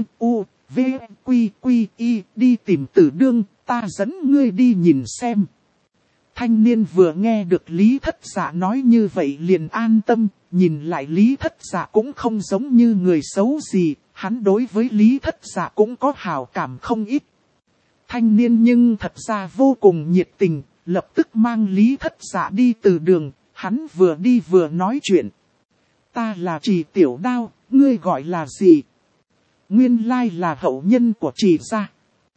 V, Quy, Y, đi tìm Tử Đương, ta dẫn ngươi đi nhìn xem. Thanh niên vừa nghe được Lý Thất Dạ nói như vậy liền an tâm, nhìn lại Lý Thất Dạ cũng không giống như người xấu gì, hắn đối với Lý Thất Dạ cũng có hảo cảm không ít. Thanh niên nhưng thật ra vô cùng nhiệt tình, lập tức mang Lý Thất Dạ đi từ đường, hắn vừa đi vừa nói chuyện. Ta là Trì Tiểu Đao, ngươi gọi là gì? Nguyên lai là hậu nhân của Trì gia.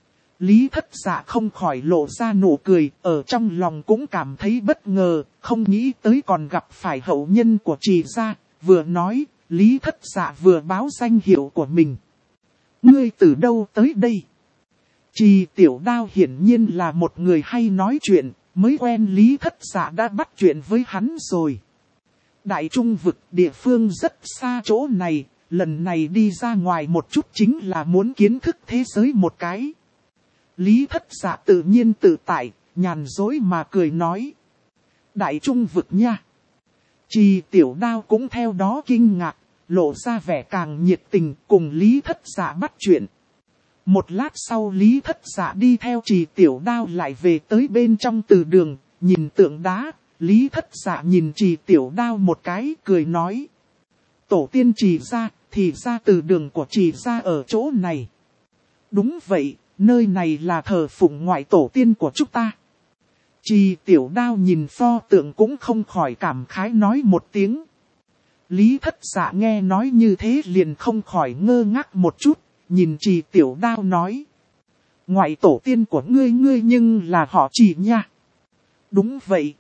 Lý Thất Dạ không khỏi lộ ra nụ cười, ở trong lòng cũng cảm thấy bất ngờ, không nghĩ tới còn gặp phải hậu nhân của Trì gia, vừa nói, Lý Thất Dạ vừa báo danh hiệu của mình. Ngươi từ đâu tới đây? Trì Tiểu Đao hiển nhiên là một người hay nói chuyện, mới quen Lý Thất Dạ đã bắt chuyện với hắn rồi. Đại Trung vực địa phương rất xa chỗ này, lần này đi ra ngoài một chút chính là muốn kiến thức thế giới một cái. Lý Thất Dạ tự nhiên tự tại, nhàn dối mà cười nói. Đại Trung vực nha. Trì Tiểu Đao cũng theo đó kinh ngạc, lộ ra vẻ càng nhiệt tình cùng Lý Thất Dạ bắt chuyện. Một lát sau Lý Thất Dạ đi theo Trì Tiểu Đao lại về tới bên trong từ đường, nhìn tượng đá, Lý Thất Dạ nhìn Trì Tiểu Đao một cái, cười nói. Tổ tiên Trì gia, thì ra từ đường của Trì gia ở chỗ này. Đúng vậy, nơi này là thờ phụng ngoại tổ tiên của chúng ta. Trì Tiểu Đao nhìn pho tượng cũng không khỏi cảm khái nói một tiếng. Lý Thất Dạ nghe nói như thế liền không khỏi ngơ ngác một chút, nhìn Trì Tiểu Đao nói. Ngoại tổ tiên của ngươi nhưng là họ Trì nha. Đúng vậy.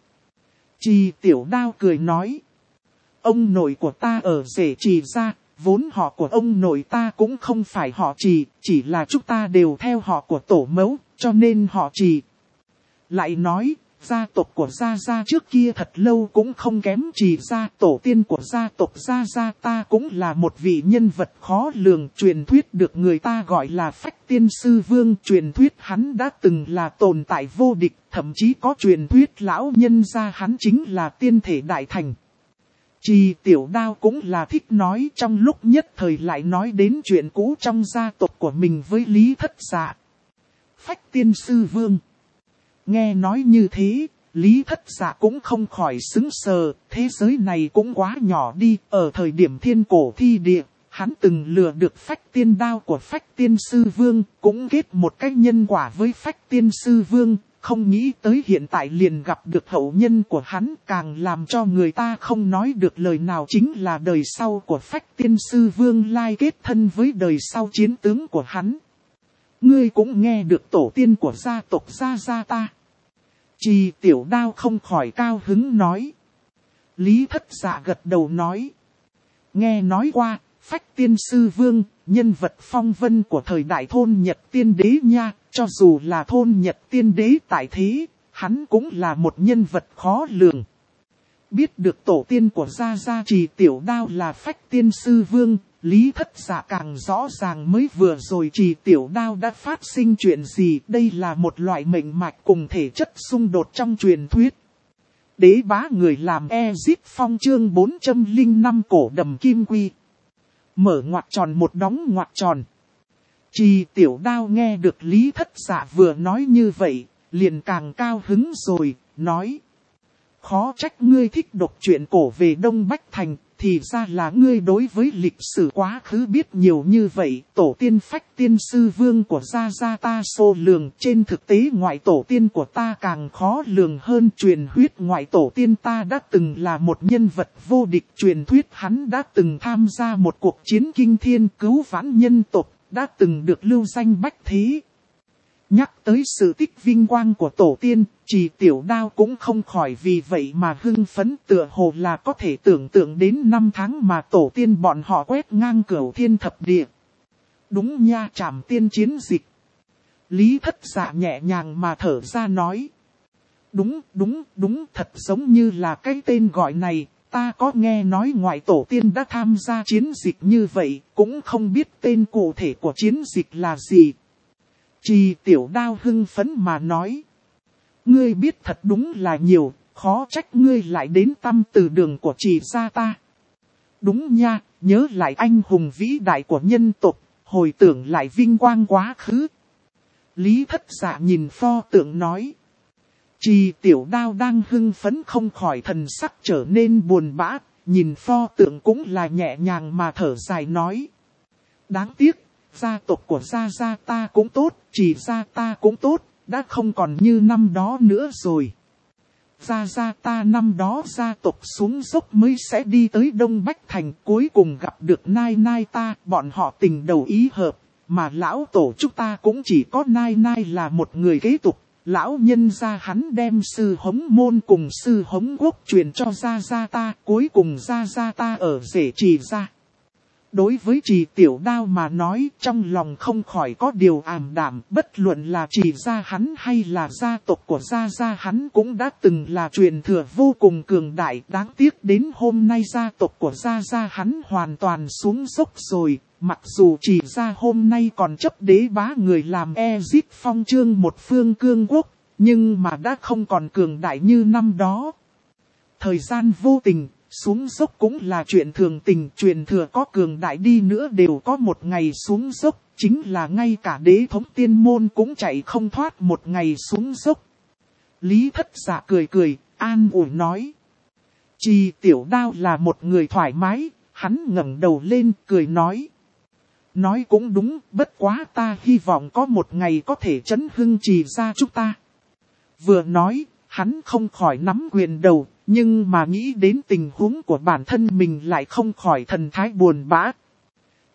Trì Tiểu Đao cười nói. Ông nội của ta ở rể Trì gia, vốn họ của ông nội ta cũng không phải họ Trì, chỉ là chúng ta đều theo họ của tổ mẫu, cho nên họ Trì. Lại nói, gia tộc của Gia Gia trước kia thật lâu cũng không kém Trì gia, tổ tiên của gia tộc Gia Gia ta cũng là một vị nhân vật khó lường, truyền thuyết được người ta gọi là Phách Tiên Sư Vương, truyền thuyết hắn đã từng là tồn tại vô địch, thậm chí có truyền thuyết lão nhân gia hắn chính là tiên thể đại thành. Trì Tiểu Đao cũng là thích nói, trong lúc nhất thời lại nói đến chuyện cũ trong gia tộc của mình với Lý Thất Dạ. Phách Tiên Sư Vương. Nghe nói như thế, Lý Thất Dạ cũng không khỏi sững sờ, thế giới này cũng quá nhỏ đi, ở thời điểm thiên cổ thi địa, hắn từng lừa được Phách Tiên Đao của Phách Tiên Sư Vương, cũng kết một cái nhân quả với Phách Tiên Sư Vương, không nghĩ tới hiện tại liền gặp được hậu nhân của hắn, càng làm cho người ta không nói được lời nào chính là đời sau của Phách Tiên Sư Vương lai kết thân với đời sau chiến tướng của hắn. Ngươi cũng nghe được tổ tiên của gia tộc Gia Gia ta. Trì Tiểu Đao không khỏi cao hứng nói. Lý Thất Dạ gật đầu nói. Nghe nói qua, Phách Tiên Sư Vương, nhân vật phong vân của thời đại thôn Nhật Tiên Đế nha, cho dù là thôn Nhật Tiên Đế tại thế, hắn cũng là một nhân vật khó lường. Biết được tổ tiên của Gia Gia Trì Tiểu Đao là Phách Tiên Sư Vương, Lý Thất Dạ càng rõ ràng mới vừa rồi Trì Tiểu Đao đã phát sinh chuyện gì. Đây là một loại mệnh mạch cùng thể chất xung đột trong truyền thuyết. Đế bá người làm Ezip Phong chương 405 cổ đầm kim quy. Mở ngoặc tròn một đóng ngoặc tròn. Trì Tiểu Đao nghe được Lý Thất Dạ vừa nói như vậy, liền càng cao hứng rồi, nói. Khó trách ngươi thích đọc truyện cổ về Đông Bách Thành, thì ra là ngươi đối với lịch sử quá khứ biết nhiều như vậy. Tổ tiên Phách Tiên Sư Vương của Gia Gia ta số lường, trên thực tế ngoại tổ tiên của ta càng khó lường hơn. Truyền huyết ngoại tổ tiên ta đã từng là một nhân vật vô địch, truyền thuyết hắn đã từng tham gia một cuộc chiến kinh thiên cứu vãn nhân tộc, đã từng được lưu danh bách thế. Nhắc tới sự tích vinh quang của tổ tiên, Trì Tiểu Đao cũng không khỏi vì vậy mà hưng phấn, tựa hồ là có thể tưởng tượng đến năm tháng mà tổ tiên bọn họ quét ngang cửu thiên thập địa. Đúng nha, Trảm Tiên chiến dịch. Lý Thất Dạ nhẹ nhàng mà thở ra nói. Đúng, thật giống như là cái tên gọi này, ta có nghe nói ngoại tổ tiên đã tham gia chiến dịch như vậy, cũng không biết tên cụ thể của chiến dịch là gì. Trì Tiểu Đao hưng phấn mà nói. Ngươi biết thật đúng là nhiều, khó trách ngươi lại đến tâm từ đường của Trì gia ta. Đúng nha, nhớ lại anh hùng vĩ đại của nhân tộc, hồi tưởng lại vinh quang quá khứ. Lý Thất Dạ nhìn pho tượng nói. Trì Tiểu Đao đang hưng phấn không khỏi thần sắc trở nên buồn bã, nhìn pho tượng cũng là nhẹ nhàng mà thở dài nói. Đáng tiếc. Gia tộc của Gia Gia ta cũng tốt, Trì gia ta cũng tốt, đã không còn như năm đó nữa rồi. Gia Gia ta năm đó gia tộc xuống dốc mới sẽ đi tới Đông Bách Thành, cuối cùng gặp được Nai Nai ta, bọn họ tình đầu ý hợp, mà lão tổ chúng ta cũng chỉ có Nai Nai là một người kế tục. Lão nhân gia hắn đem sư hống môn cùng sư hống quốc truyền cho Gia Gia ta, cuối cùng Gia Gia ta ở rể Trì gia. Đối với Trì Tiểu Đao mà nói, trong lòng không khỏi có điều ảm đạm, bất luận là Trì gia hắn hay là gia tộc của Gia Gia hắn cũng đã từng là truyền thừa vô cùng cường đại. Đáng tiếc đến hôm nay gia tộc của Gia Gia hắn hoàn toàn xuống dốc rồi, mặc dù Trì gia hôm nay còn chấp đế bá người làm Ezip Phong chương một phương cương quốc, nhưng mà đã không còn cường đại như năm đó. Thời gian vô tình. Xuống dốc cũng là chuyện thường tình, truyền thừa có cường đại đi nữa đều có một ngày xuống dốc, chính là ngay cả đế thống tiên môn cũng chạy không thoát một ngày xuống dốc. Lý Thất Dạ cười, an ủi nói. Trì Tiểu Đao là một người thoải mái, hắn ngẩng đầu lên cười nói. Nói cũng đúng, bất quá ta hy vọng có một ngày có thể chấn hưng Trì gia chúng ta. Vừa nói, hắn không khỏi nắm quyền đầu. Nhưng mà nghĩ đến tình huống của bản thân mình lại không khỏi thần thái buồn bã.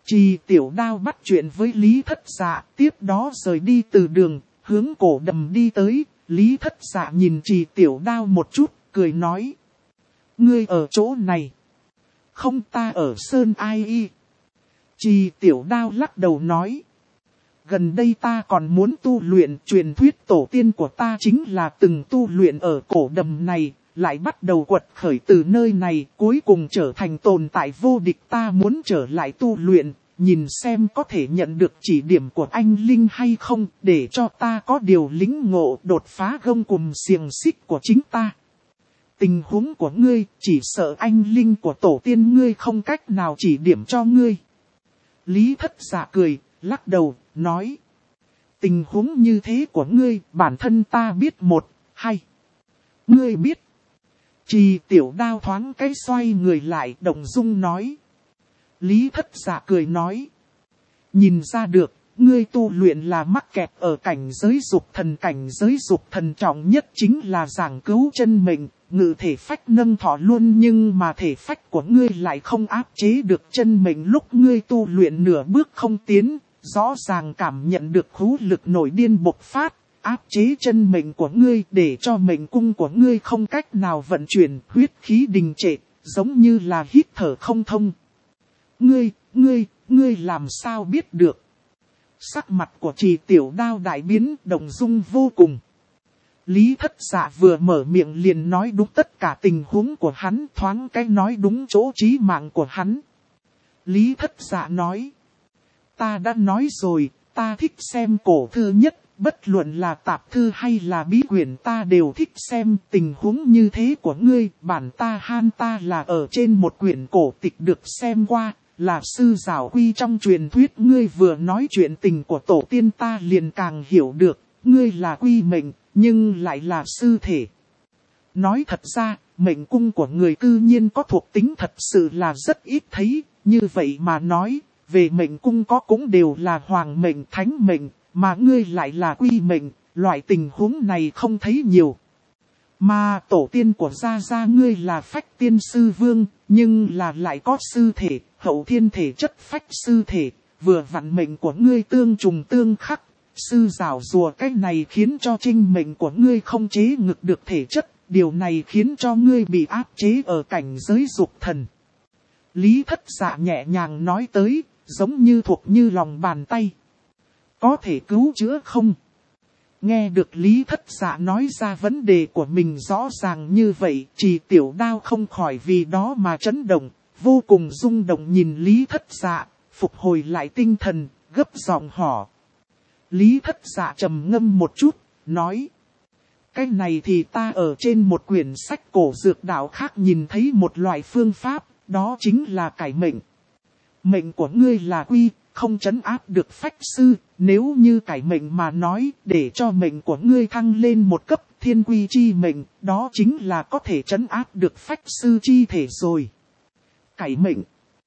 Trì Tiểu Đao bắt chuyện với Lý Thất Dạ, tiếp đó rời đi từ đường, hướng cổ đầm đi tới. Lý Thất Dạ nhìn Trì Tiểu Đao một chút, cười nói. Ngươi ở chỗ này. Không, ta ở Sơn Ai Y. Trì Tiểu Đao lắc đầu nói. Gần đây ta còn muốn tu luyện, truyền thuyết tổ tiên của ta chính là từng tu luyện ở cổ đầm này, lại bắt đầu quật khởi từ nơi này, cuối cùng trở thành tồn tại vô địch. Ta muốn trở lại tu luyện, nhìn xem có thể nhận được chỉ điểm của anh Linh hay không, để cho ta có điều lĩnh ngộ đột phá gông cùm xiềng xích của chính ta. Tình huống của ngươi, chỉ sợ anh Linh của tổ tiên ngươi không cách nào chỉ điểm cho ngươi. Lý Thất Dạ cười, lắc đầu, nói. Tình huống như thế của ngươi, bản thân ta biết một, hai. Ngươi biết. Trì Tiểu Đao thoáng cái xoay người lại, động dung nói. Lý Thất Dạ cười nói. Nhìn ra được, ngươi tu luyện là mắc kẹt ở cảnh giới dục thần. Cảnh giới dục thần trọng nhất chính là giảng cứu chân mệnh, ngự thể phách nâng thọ luôn. Nhưng mà thể phách của ngươi lại không áp chế được chân mệnh. Lúc ngươi tu luyện nửa bước không tiến, rõ ràng cảm nhận được khú lực nổi điên bộc phát, áp chế chân mệnh của ngươi, để cho mệnh cung của ngươi không cách nào vận chuyển, huyết khí đình trệ, giống như là hít thở không thông. Ngươi làm sao biết được? Sắc mặt của Trì Tiểu Đao đại biến, động dung vô cùng. Lý Thất Dạ vừa mở miệng liền nói đúng tất cả tình huống của hắn, thoáng cái nói đúng chỗ chí mạng của hắn. Lý Thất Dạ nói. Ta đã nói rồi, ta thích xem cổ thư nhất, bất luận là tạp thư hay là bí quyển ta đều thích xem. Tình huống như thế của ngươi, bản ta là ở trên một quyển cổ tịch được xem qua, là sư giảo quy trong truyền thuyết. Ngươi vừa nói chuyện tình của tổ tiên ta liền càng hiểu được, ngươi là quy mệnh, nhưng lại là sư thể. Nói thật ra, mệnh cung của người cư nhiên có thuộc tính thật sự là rất ít thấy, như vậy mà nói. Về mệnh cung có cũng đều là hoàng mệnh, thánh mệnh, mà ngươi lại là quy mệnh, loại tình huống này không thấy nhiều. Mà tổ tiên của gia ngươi là phách tiên sư vương, nhưng là lại có sư thể, hậu thiên thể chất phách sư thể, vừa vặn mệnh của ngươi tương trùng tương khắc. Sư giảo rùa cái này khiến cho trinh mệnh của ngươi không chế ngực được thể chất, điều này khiến cho ngươi bị áp chế ở cảnh giới dục thần. Lý Thất Dạ nhẹ nhàng nói tới, giống như thuộc như lòng bàn tay. Có thể cứu chữa không? Nghe được Lý Thất Dạ nói ra vấn đề của mình rõ ràng như vậy, Trì Tiểu Đao không khỏi vì đó mà chấn động, vô cùng rung động nhìn Lý Thất Dạ, phục hồi lại tinh thần, gấp giọng hỏi. Lý Thất Dạ trầm ngâm một chút, nói. Cái này thì ta ở trên một quyển sách cổ dược đạo khác nhìn thấy một loại phương pháp, đó chính là cải mệnh. Mệnh của ngươi là quy, không trấn áp được phách sư, nếu như cải mệnh mà nói, để cho mệnh của ngươi thăng lên một cấp thiên quy chi mệnh, đó chính là có thể trấn áp được phách sư chi thể rồi. Cải mệnh.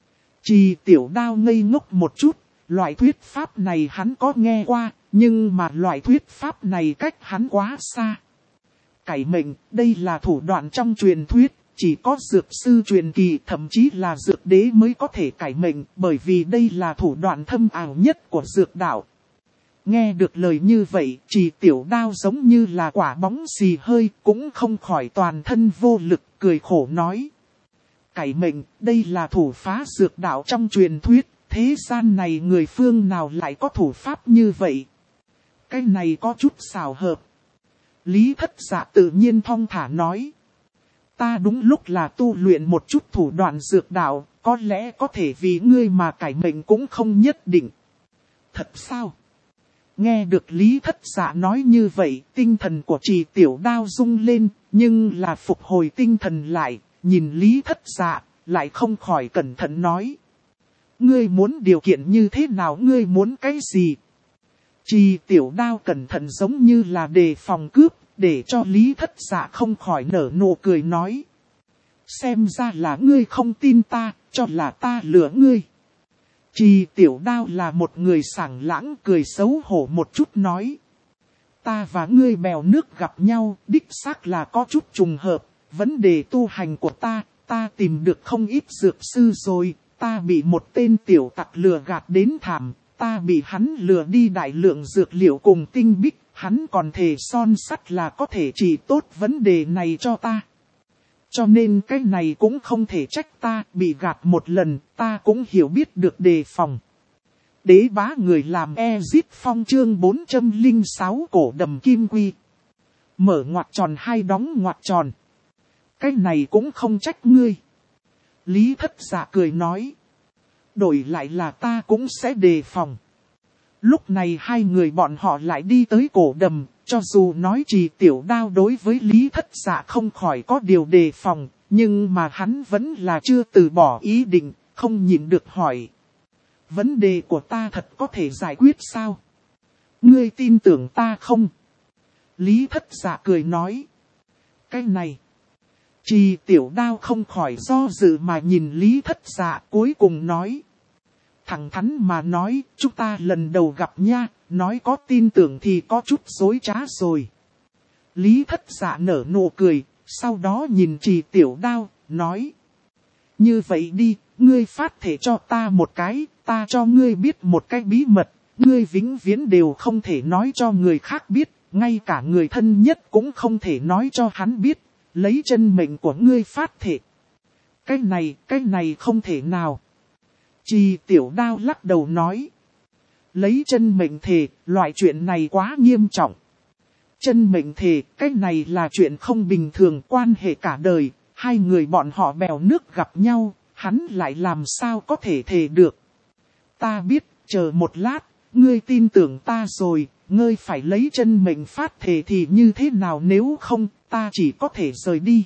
Trì Tiểu Đao ngây ngốc một chút, loại thuyết pháp này hắn có nghe qua, nhưng mà loại thuyết pháp này cách hắn quá xa. Cải mệnh, đây là thủ đoạn trong truyền thuyết. Chỉ có dược sư truyền kỳ, thậm chí là dược đế mới có thể cải mệnh, bởi vì đây là thủ đoạn thâm ảo nhất của dược đạo. Nghe được lời như vậy, Trì Tiểu Đao giống như là quả bóng xì hơi, cũng không khỏi toàn thân vô lực, cười khổ nói. Cải mệnh, đây là thủ phá dược đạo trong truyền thuyết, thế gian này người phương nào lại có thủ pháp như vậy? Cái này có chút xào hợp. Lý Thất Dạ tự nhiên thong thả nói. Ta đúng lúc là tu luyện một chút thủ đoạn dược đạo, có lẽ có thể vì ngươi mà cải mệnh cũng không nhất định. Thật sao? Nghe được Lý Thất Dạ nói như vậy, tinh thần của Trì Tiểu Đao rung lên, nhưng là phục hồi tinh thần lại, nhìn Lý Thất Dạ, lại không khỏi cẩn thận nói. Ngươi muốn điều kiện như thế nào, ngươi muốn cái gì? Trì Tiểu Đao cẩn thận giống như là đề phòng cướp. Để cho Lý Thất Dạ không khỏi nở nụ cười nói. Xem ra là ngươi không tin ta, cho là ta lừa ngươi. Trì Tiểu Đao là một người sảng lãng, cười xấu hổ một chút nói. Ta và ngươi bèo nước gặp nhau, đích xác là có chút trùng hợp. Vấn đề tu hành của ta tìm được không ít dược sư rồi. ta bị một tên tiểu tặc lừa gạt đến thảm, ta bị hắn lừa đi đại lượng dược liệu cùng tinh bích, hắn còn thề son sắt là có thể trị tốt vấn đề này cho ta. Cho nên cái này cũng không thể trách ta, bị gạt một lần, ta cũng hiểu biết được đề phòng. Đế bá người làm Ezip Phong chương 406 cổ đầm kim quy. Mở ngoặc tròn hai đóng ngoặc tròn. Cái này cũng không trách ngươi. Lý Thất Dạ cười nói. Đổi lại là ta cũng sẽ đề phòng. Lúc này hai người bọn họ lại đi tới cổ đầm, cho dù nói Trì Tiểu Đao đối với Lý Thất Dạ không khỏi có điều đề phòng, nhưng mà hắn vẫn là chưa từ bỏ ý định, không nhịn được hỏi. Vấn đề của ta thật có thể giải quyết sao? Ngươi tin tưởng ta không? Lý Thất Dạ cười nói. Cái này. Trì Tiểu Đao không khỏi do dự mà nhìn Lý Thất Dạ cuối cùng nói. Thẳng thắn mà nói, chúng ta lần đầu gặp nha, nói có tin tưởng thì có chút dối trá rồi. Lý Thất Dạ nở nụ cười, sau đó nhìn Trì Tiểu Đao, nói. Như vậy đi, ngươi phát thể cho ta một cái, ta cho ngươi biết một cái bí mật, ngươi vĩnh viễn đều không thể nói cho người khác biết, ngay cả người thân nhất cũng không thể nói cho hắn biết, lấy chân mệnh của ngươi phát thể. Cái này không thể nào. Trì Tiểu Đao lắc đầu nói. Lấy chân mệnh thề, loại chuyện này quá nghiêm trọng. Chân mệnh thề, cái này là chuyện không bình thường, quan hệ cả đời, hai người bọn họ bèo nước gặp nhau, hắn lại làm sao có thể thề được. Ta biết, chờ một lát, ngươi tin tưởng ta rồi, ngươi phải lấy chân mệnh phát thề thì như thế nào, nếu không, ta chỉ có thể rời đi.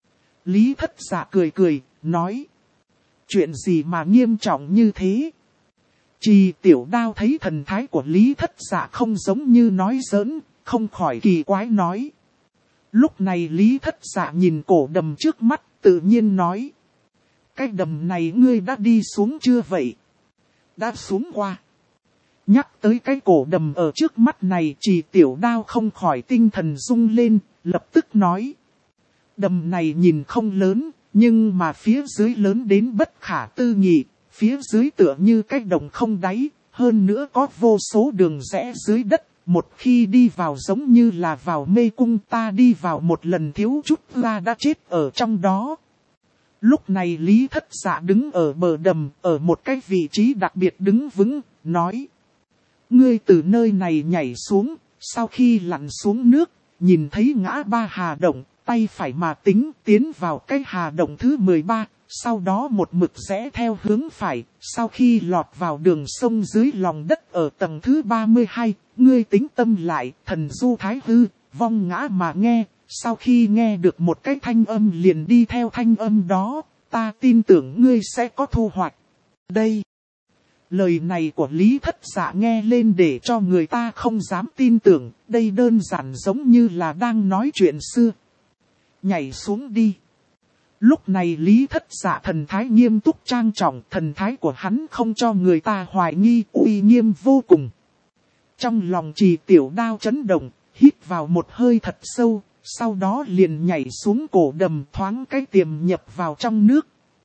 Lý Thất Dạ cười cười, nói. Chuyện gì mà nghiêm trọng như thế? Trì Tiểu Đao thấy thần thái của Lý Thất Dạ không giống như nói giỡn, không khỏi kỳ quái nói. Lúc này Lý Thất Dạ nhìn cổ đầm trước mắt, tự nhiên nói. Cái đầm này ngươi đã đi xuống chưa vậy? Đã xuống qua. Nhắc tới cái cổ đầm ở trước mắt này, Trì Tiểu Đao không khỏi tinh thần rung lên, lập tức nói. Đầm này nhìn không lớn, nhưng mà phía dưới lớn đến bất khả tư nghị, phía dưới tựa như cái đồng không đáy, hơn nữa có vô số đường rẽ dưới đất, một khi đi vào giống như là vào mê cung, ta đi vào một lần thiếu chút ra đã chết ở trong đó. Lúc này Lý Thất Dạ đứng ở bờ đầm, ở một cái vị trí đặc biệt đứng vững, nói. Ngươi từ nơi này nhảy xuống, sau khi lặn xuống nước, nhìn thấy ngã ba hà động, tay phải mà tính tiến vào cái hà động thứ 13, sau đó một mực rẽ theo hướng phải, sau khi lọt vào đường sông dưới lòng đất ở tầng thứ 32, ngươi tính tâm lại, thần du thái hư, vong ngã mà nghe, sau khi nghe được một cái thanh âm liền đi theo thanh âm đó, ta tin tưởng ngươi sẽ có thu hoạch. Đây, lời này của Lý Thất Dạ nghe lên để cho người ta không dám tin tưởng, đây đơn giản giống như là đang nói chuyện xưa. Nhảy xuống đi. Lúc này Lý Thất Dạ thần thái nghiêm túc trang trọng, thần thái của hắn không cho người ta hoài nghi, uy nghiêm vô cùng. Trong lòng Trì Tiểu Đao chấn động, hít vào một hơi thật sâu, sau đó liền nhảy xuống cổ đầm, thoáng cái tiềm nhập vào trong nước.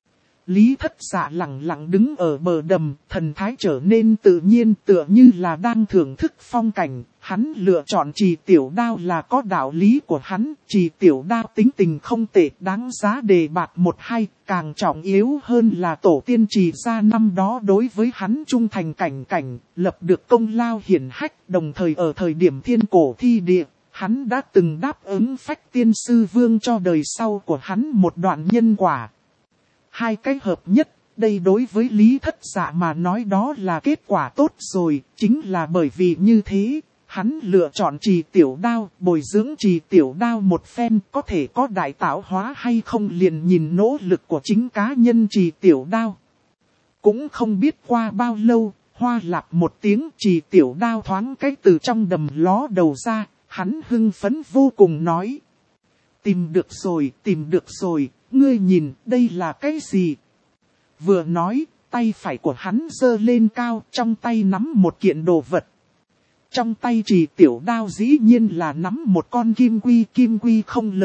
Lý Thất Dạ lặng lặng đứng ở bờ đầm, thần thái trở nên tự nhiên, tựa như là đang thưởng thức phong cảnh. Hắn lựa chọn Trì Tiểu Đao là có đạo lý của hắn. Trì Tiểu Đao tính tình không tệ, đáng giá đề bạt một hai. Càng trọng yếu hơn là tổ tiên Trì gia năm đó đối với hắn trung thành cảnh, lập được công lao hiển hách. Đồng thời ở thời điểm thiên cổ thi địa, hắn đã từng đáp ứng Phách Tiên Sư Vương cho đời sau của hắn một đoạn nhân quả. Hai cái hợp nhất, đây đối với Lý Thất Dạ mà nói đó là kết quả tốt rồi, chính là bởi vì như thế, hắn lựa chọn Trì Tiểu Đao, bồi dưỡng Trì Tiểu Đao một phen, có thể có đại tạo hóa hay không liền nhìn nỗ lực của chính cá nhân Trì Tiểu Đao. Cũng không biết qua bao lâu, hoa lạp một tiếng, Trì Tiểu Đao thoáng cái từ trong đầm ló đầu ra, hắn hưng phấn vô cùng nói. Tìm được rồi. Ngươi nhìn, đây là cái gì? Vừa nói, tay phải của hắn giơ lên cao, trong tay nắm một kiện đồ vật. Trong tay Trì Tiểu Đao dĩ nhiên là nắm một con kim quy không lớn,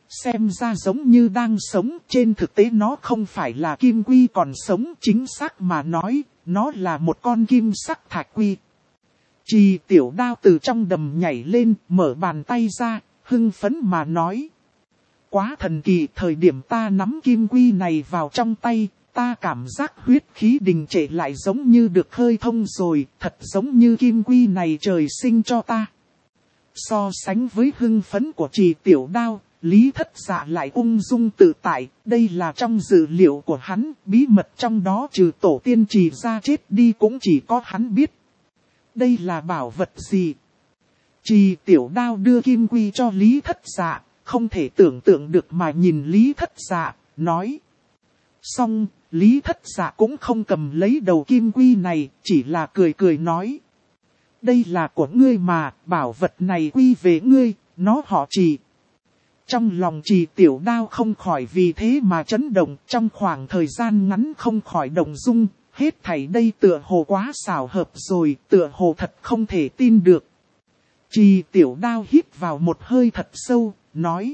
xem ra giống như đang sống, trên thực tế nó không phải là kim quy còn sống, chính xác mà nói, nó là một con kim sắc thạch quy. Trì Tiểu Đao từ trong đầm nhảy lên, mở bàn tay ra, hưng phấn mà nói. Quá thần kỳ, thời điểm ta nắm kim quy này vào trong tay, ta cảm giác huyết khí đình trệ lại giống như được khơi thông rồi, thật giống như kim quy này trời sinh cho ta. So sánh với hưng phấn của Trì Tiểu Đao, Lý Thất Dạ lại ung dung tự tại, đây là trong dữ liệu của hắn, bí mật trong đó trừ tổ tiên Trì ra chết đi cũng chỉ có hắn biết. Đây là bảo vật gì? Trì Tiểu Đao đưa kim quy cho Lý Thất Dạ, không thể tưởng tượng được mà nhìn Lý Thất Dạ, nói. Xong, Lý Thất Dạ cũng không cầm lấy đầu kim quy này, chỉ là cười cười nói. Đây là của ngươi mà, bảo vật này quy về ngươi, nó họ Trì. Trong lòng Trì Tiểu Đao không khỏi vì thế mà chấn động, trong khoảng thời gian ngắn không khỏi động dung, hết thảy đây tựa hồ quá xảo hợp rồi, tựa hồ thật không thể tin được. Trì Tiểu Đao hít vào một hơi thật sâu, nói.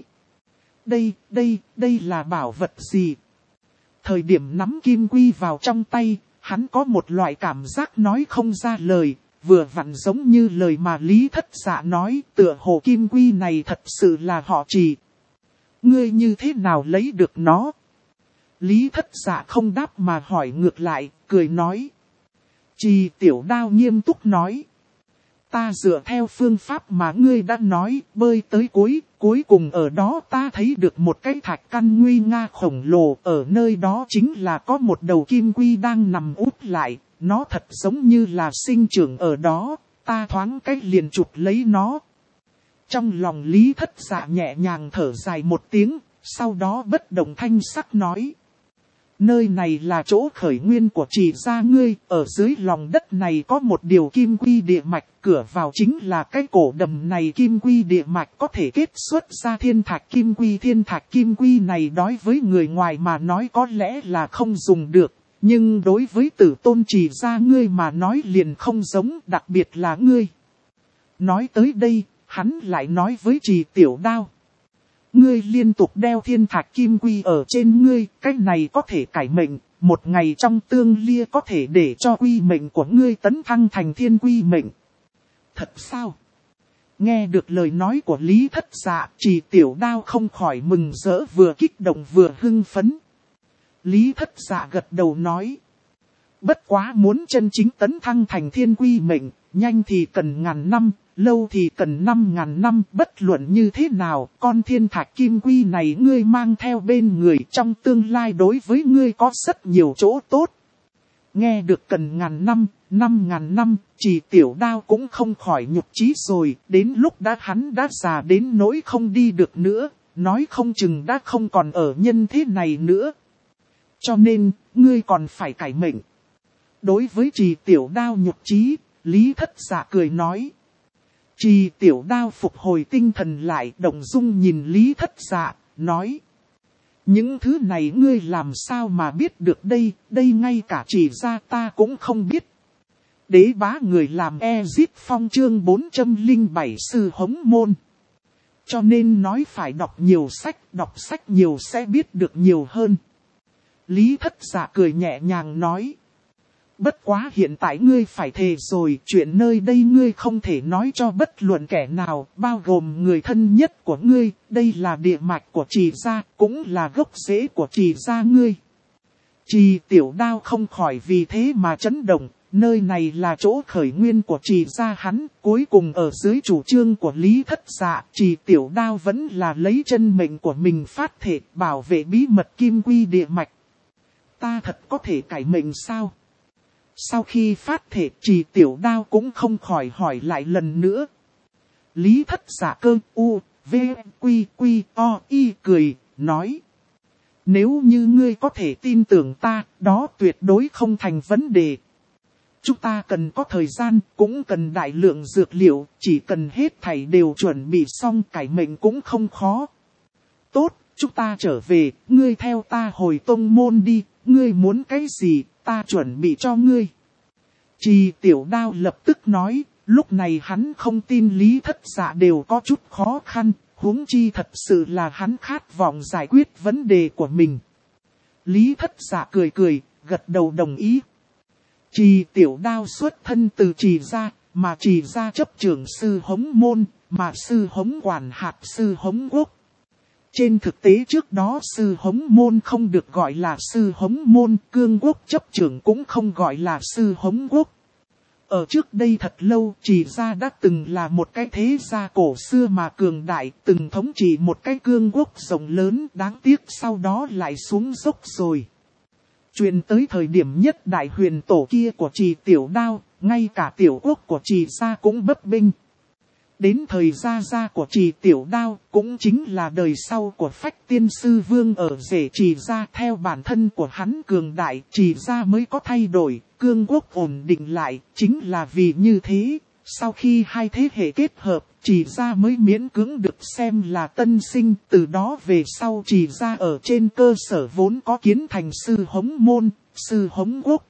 Đây là bảo vật gì? Thời điểm nắm kim quy vào trong tay, hắn có một loại cảm giác nói không ra lời, vừa vặn giống như lời mà Lý Thất Dạ nói, tựa hồ kim quy này thật sự là họ Trì. Ngươi như thế nào lấy được nó? Lý Thất Dạ không đáp mà hỏi ngược lại, cười nói. Trì Tiểu Đao nghiêm túc nói. Ta dựa theo phương pháp mà ngươi đã nói, bơi tới cuối cùng ở đó ta thấy được một cái thạch căn nguy nga khổng lồ, ở nơi đó chính là có một đầu kim quy đang nằm úp lại, nó thật giống như là sinh trưởng ở đó, ta thoáng cách liền chụp lấy nó. Trong lòng Lý Thất Dạ nhẹ nhàng thở dài một tiếng, sau đó bất động thanh sắc nói. Nơi này là chỗ khởi nguyên của Trì gia ngươi, ở dưới lòng đất này có một điều kim quy địa mạch, cửa vào chính là cái cổ đầm này kim quy địa mạch có thể kết xuất ra thiên thạch kim quy này đối với người ngoài mà nói có lẽ là không dùng được, nhưng đối với tử tôn Trì gia ngươi mà nói liền không giống, đặc biệt là ngươi. Nói tới đây, hắn lại nói với Trì Tiểu Đao. Ngươi liên tục đeo thiên thạch kim quy ở trên ngươi, cách này có thể cải mệnh, một ngày trong tương lia có thể để cho quy mệnh của ngươi tấn thăng thành thiên quy mệnh. Thật sao? Nghe được lời nói của Lý Thất Dạ, Trì Tiểu Đao không khỏi mừng rỡ, vừa kích động vừa hưng phấn. Lý Thất Dạ gật đầu nói. Bất quá muốn chân chính tấn thăng thành thiên quy mệnh, nhanh thì cần 1000 năm, lâu thì cần 5000 năm, bất luận như thế nào, con thiên thạch kim quy này ngươi mang theo bên người trong tương lai đối với ngươi có rất nhiều chỗ tốt. Nghe được cần 1000 năm, 5000 năm, Trì Tiểu Đao cũng không khỏi nhục chí rồi, đến lúc hắn đã già đến nỗi không đi được nữa, nói không chừng đã không còn ở nhân thế này nữa. Cho nên, ngươi còn phải cải mệnh. Đối với Trì Tiểu Đao nhục chí, Lý Thất Dạ cười nói. Trì Tiểu Đao phục hồi tinh thần lại, động dung nhìn Lý Thất Dạ, nói. Những thứ này ngươi làm sao mà biết được đây ngay cả Trì gia ta cũng không biết. Đế bá người làm Ezip Phong chương 407 sư hống môn. Cho nên nói phải đọc sách nhiều sẽ biết được nhiều hơn. Lý Thất Dạ cười nhẹ nhàng nói. Bất quá hiện tại ngươi phải thề rồi, chuyện nơi đây ngươi không thể nói cho bất luận kẻ nào, bao gồm người thân nhất của ngươi, đây là địa mạch của Trì gia, cũng là gốc rễ của Trì gia ngươi. Trì Tiểu Đao không khỏi vì thế mà chấn động, nơi này là chỗ khởi nguyên của Trì gia hắn, cuối cùng ở dưới chủ trương của Lý Thất Dạ, Trì Tiểu Đao vẫn là lấy chân mệnh của mình phát thể, bảo vệ bí mật kim quy địa mạch. Ta thật có thể cải mệnh sao? Sau khi phát thể, Trì Tiểu Đao cũng không khỏi hỏi lại lần nữa. Lý Thất Dạ cơ cười, nói. Nếu như ngươi có thể tin tưởng ta, đó tuyệt đối không thành vấn đề. Chúng ta cần có thời gian, cũng cần đại lượng dược liệu, chỉ cần hết thảy đều chuẩn bị xong, cải mệnh cũng không khó. Tốt, chúng ta trở về, ngươi theo ta hồi tông môn đi, ngươi muốn cái gì, ta chuẩn bị cho ngươi. Trì Tiểu Đao lập tức nói, lúc này hắn không tin Lý Thất Dạ đều có chút khó khăn, huống chi thật sự là hắn khát vọng giải quyết vấn đề của mình. Lý Thất Dạ cười cười, gật đầu đồng ý. Trì Tiểu Đao xuất thân từ Trì gia, mà Trì gia chấp trưởng Sư Hống môn, mà Sư Hống quản hạt Sư Hống quốc. Trên thực tế trước đó Sư Hống môn không được gọi là Sư Hống môn, cương quốc chấp trưởng cũng không gọi là Sư Hống quốc. Ở trước đây thật lâu, Trì gia đã từng là một cái thế gia cổ xưa mà cường đại, từng thống trị một cái cương quốc rộng lớn, đáng tiếc sau đó lại xuống dốc rồi. Truyền tới thời điểm nhất đại huyền tổ kia của Trì Tiểu Đao, ngay cả tiểu quốc của Trì gia cũng bấp bênh. Đến thời gia của Trì Tiểu Đao, cũng chính là đời sau của Phách Tiên Sư Vương ở rể Trì gia, theo bản thân của hắn cường đại, Trì gia mới có thay đổi, cương quốc ổn định lại, chính là vì như thế, sau khi hai thế hệ kết hợp, Trì gia mới miễn cưỡng được xem là tân sinh, từ đó về sau Trì gia ở trên cơ sở vốn có kiến thành Sư Hống môn, Sư Hống quốc.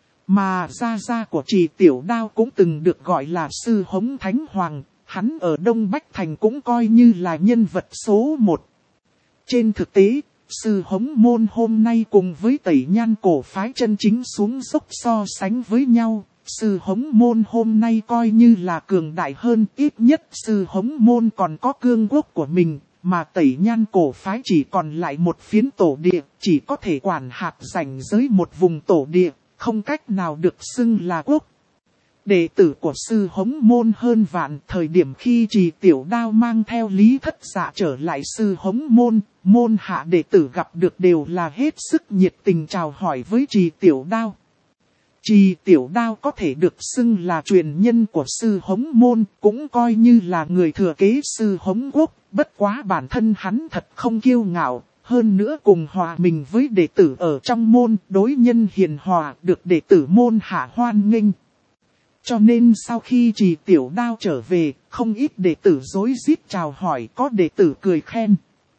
Mà gia của Trì Tiểu Đao cũng từng được gọi là Sư Hống Thánh Hoàng. Hắn ở Đông Bách Thành cũng coi như là nhân vật số 1. Trên thực tế, Sư Hống môn hôm nay cùng với Tẩy Nhan cổ phái chân chính xuống dốc so sánh với nhau. Sư Hống môn hôm nay coi như là cường đại hơn, ít nhất Sư Hống môn còn có cương quốc của mình, mà Tẩy Nhan cổ phái chỉ còn lại một phiến tổ địa, chỉ có thể quản hạt rảnh giới một vùng tổ địa, không cách nào được xưng là quốc. Đệ tử của Sư Hống môn hơn vạn, thời điểm khi Trì Tiểu Đao mang theo Lý Thất Dạ trở lại Sư Hống môn, môn hạ đệ tử gặp được đều là hết sức nhiệt tình chào hỏi với Trì Tiểu Đao. Trì Tiểu Đao có thể được xưng là truyền nhân của Sư Hống môn, cũng coi như là người thừa kế Sư Hống quốc, bất quá bản thân hắn thật không kiêu ngạo. Hơn nữa cùng hòa mình với đệ tử ở trong môn, đối nhân hiền hòa, được đệ tử môn hạ hoan nghênh. Cho nên sau khi Trì Tiểu Đao trở về, không ít đệ tử rối rít chào hỏi, có đệ tử cười khen.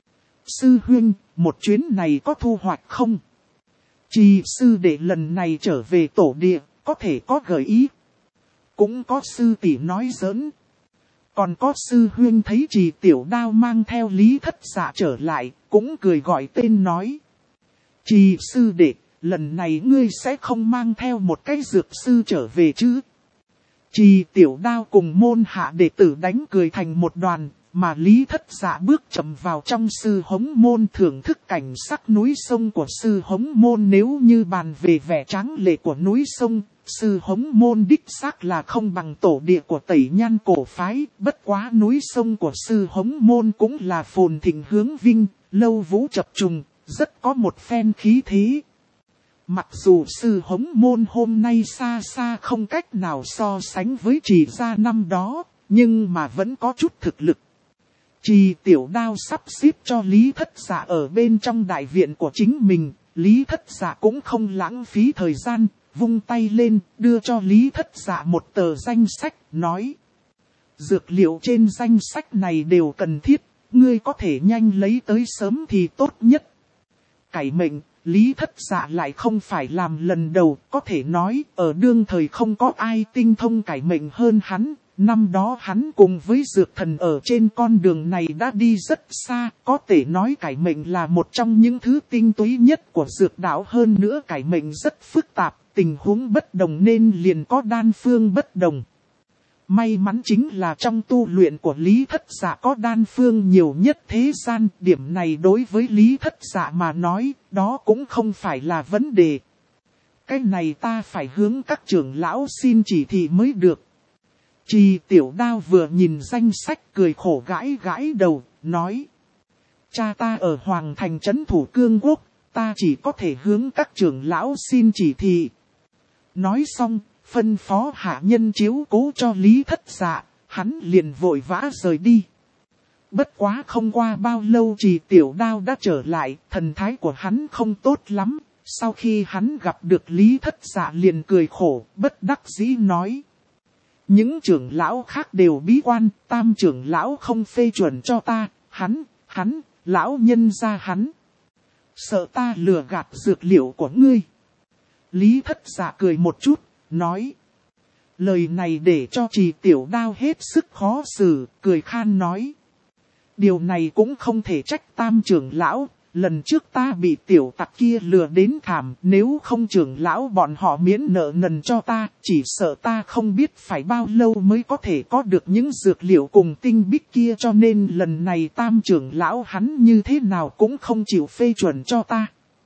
Sư huynh, một chuyến này có thu hoạch không? Trì sư đệ lần này trở về tổ địa, có thể có gợi ý. Cũng có sư tỷ nói giỡn. Còn có sư huynh thấy Trì Tiểu Đao mang theo Lý Thất Dạ trở lại, cũng cười gọi tên nói. Trì sư đệ, lần này ngươi sẽ không mang theo một cái dược sư trở về chứ? Trì Tiểu Đao cùng môn hạ đệ tử đánh cười thành một đoàn, mà Lý Thất Dạ bước chậm vào trong Sư Hống môn thưởng thức cảnh sắc núi sông của Sư Hống môn. Nếu như bàn về vẻ tráng lệ của núi sông, Sư Hống môn đích xác là không bằng tổ địa của Tẩy Nhan cổ phái, bất quá núi sông của Sư Hống môn cũng là phồn thịnh hướng vinh, lâu vũ chập trùng, rất có một phen khí thế. Mặc dù Sư Hống môn hôm nay xa xa không cách nào so sánh với Trì gia năm đó, nhưng mà vẫn có chút thực lực. Trì Tiểu Đao sắp xếp cho Lý Thất Dạ ở bên trong đại viện của chính mình, Lý Thất Dạ cũng không lãng phí thời gian, vung tay lên, đưa cho Lý Thất Dạ một tờ danh sách, nói. Dược liệu trên danh sách này đều cần thiết, ngươi có thể nhanh lấy tới sớm thì tốt nhất. Cải mệnh, Lý Thất Dạ lại không phải làm lần đầu, có thể nói, ở đương thời không có ai tinh thông cải mệnh hơn hắn. Năm đó hắn cùng với dược thần ở trên con đường này đã đi rất xa, có thể nói cải mệnh là một trong những thứ tinh túy nhất của dược đạo, hơn nữa cải mệnh rất phức tạp, tình huống bất đồng nên liền có đan phương bất đồng. May mắn chính là trong tu luyện của Lý Thất Dạ có đan phương nhiều nhất thế gian, điểm này đối với Lý Thất Dạ mà nói, đó cũng không phải là vấn đề. Cái này ta phải hướng các trưởng lão xin chỉ thị mới được. Trì Tiểu Đao vừa nhìn danh sách cười khổ gãi gãi đầu, nói. Cha ta ở Hoàng Thành trấn thủ cương quốc, ta chỉ có thể hướng các trưởng lão xin chỉ thị. Nói xong, phân phó hạ nhân chiếu cố cho Lý Thất Dạ, hắn liền vội vã rời đi. Bất quá không qua bao lâu Trì Tiểu Đao đã trở lại, thần thái của hắn không tốt lắm. Sau khi hắn gặp được Lý Thất Dạ liền cười khổ, bất đắc dĩ nói. Những trưởng lão khác đều bí quan, tam trưởng lão không phê chuẩn cho ta, hắn, lão nhân gia hắn. Sợ ta lừa gạt dược liệu của ngươi. Lý Thất Dạ cười một chút, nói. Lời này để cho Trì Tiểu Đao hết sức khó xử, cười khan nói. Điều này cũng không thể trách Tam trưởng lão, lần trước ta bị tiểu tặc kia lừa đến thảm, nếu không trưởng lão bọn họ miễn nợ nần cho ta, chỉ sợ ta không biết phải bao lâu mới có thể có được những dược liệu cùng tinh bích kia, cho nên lần này Tam trưởng lão hắn như thế nào cũng không chịu phê chuẩn cho ta.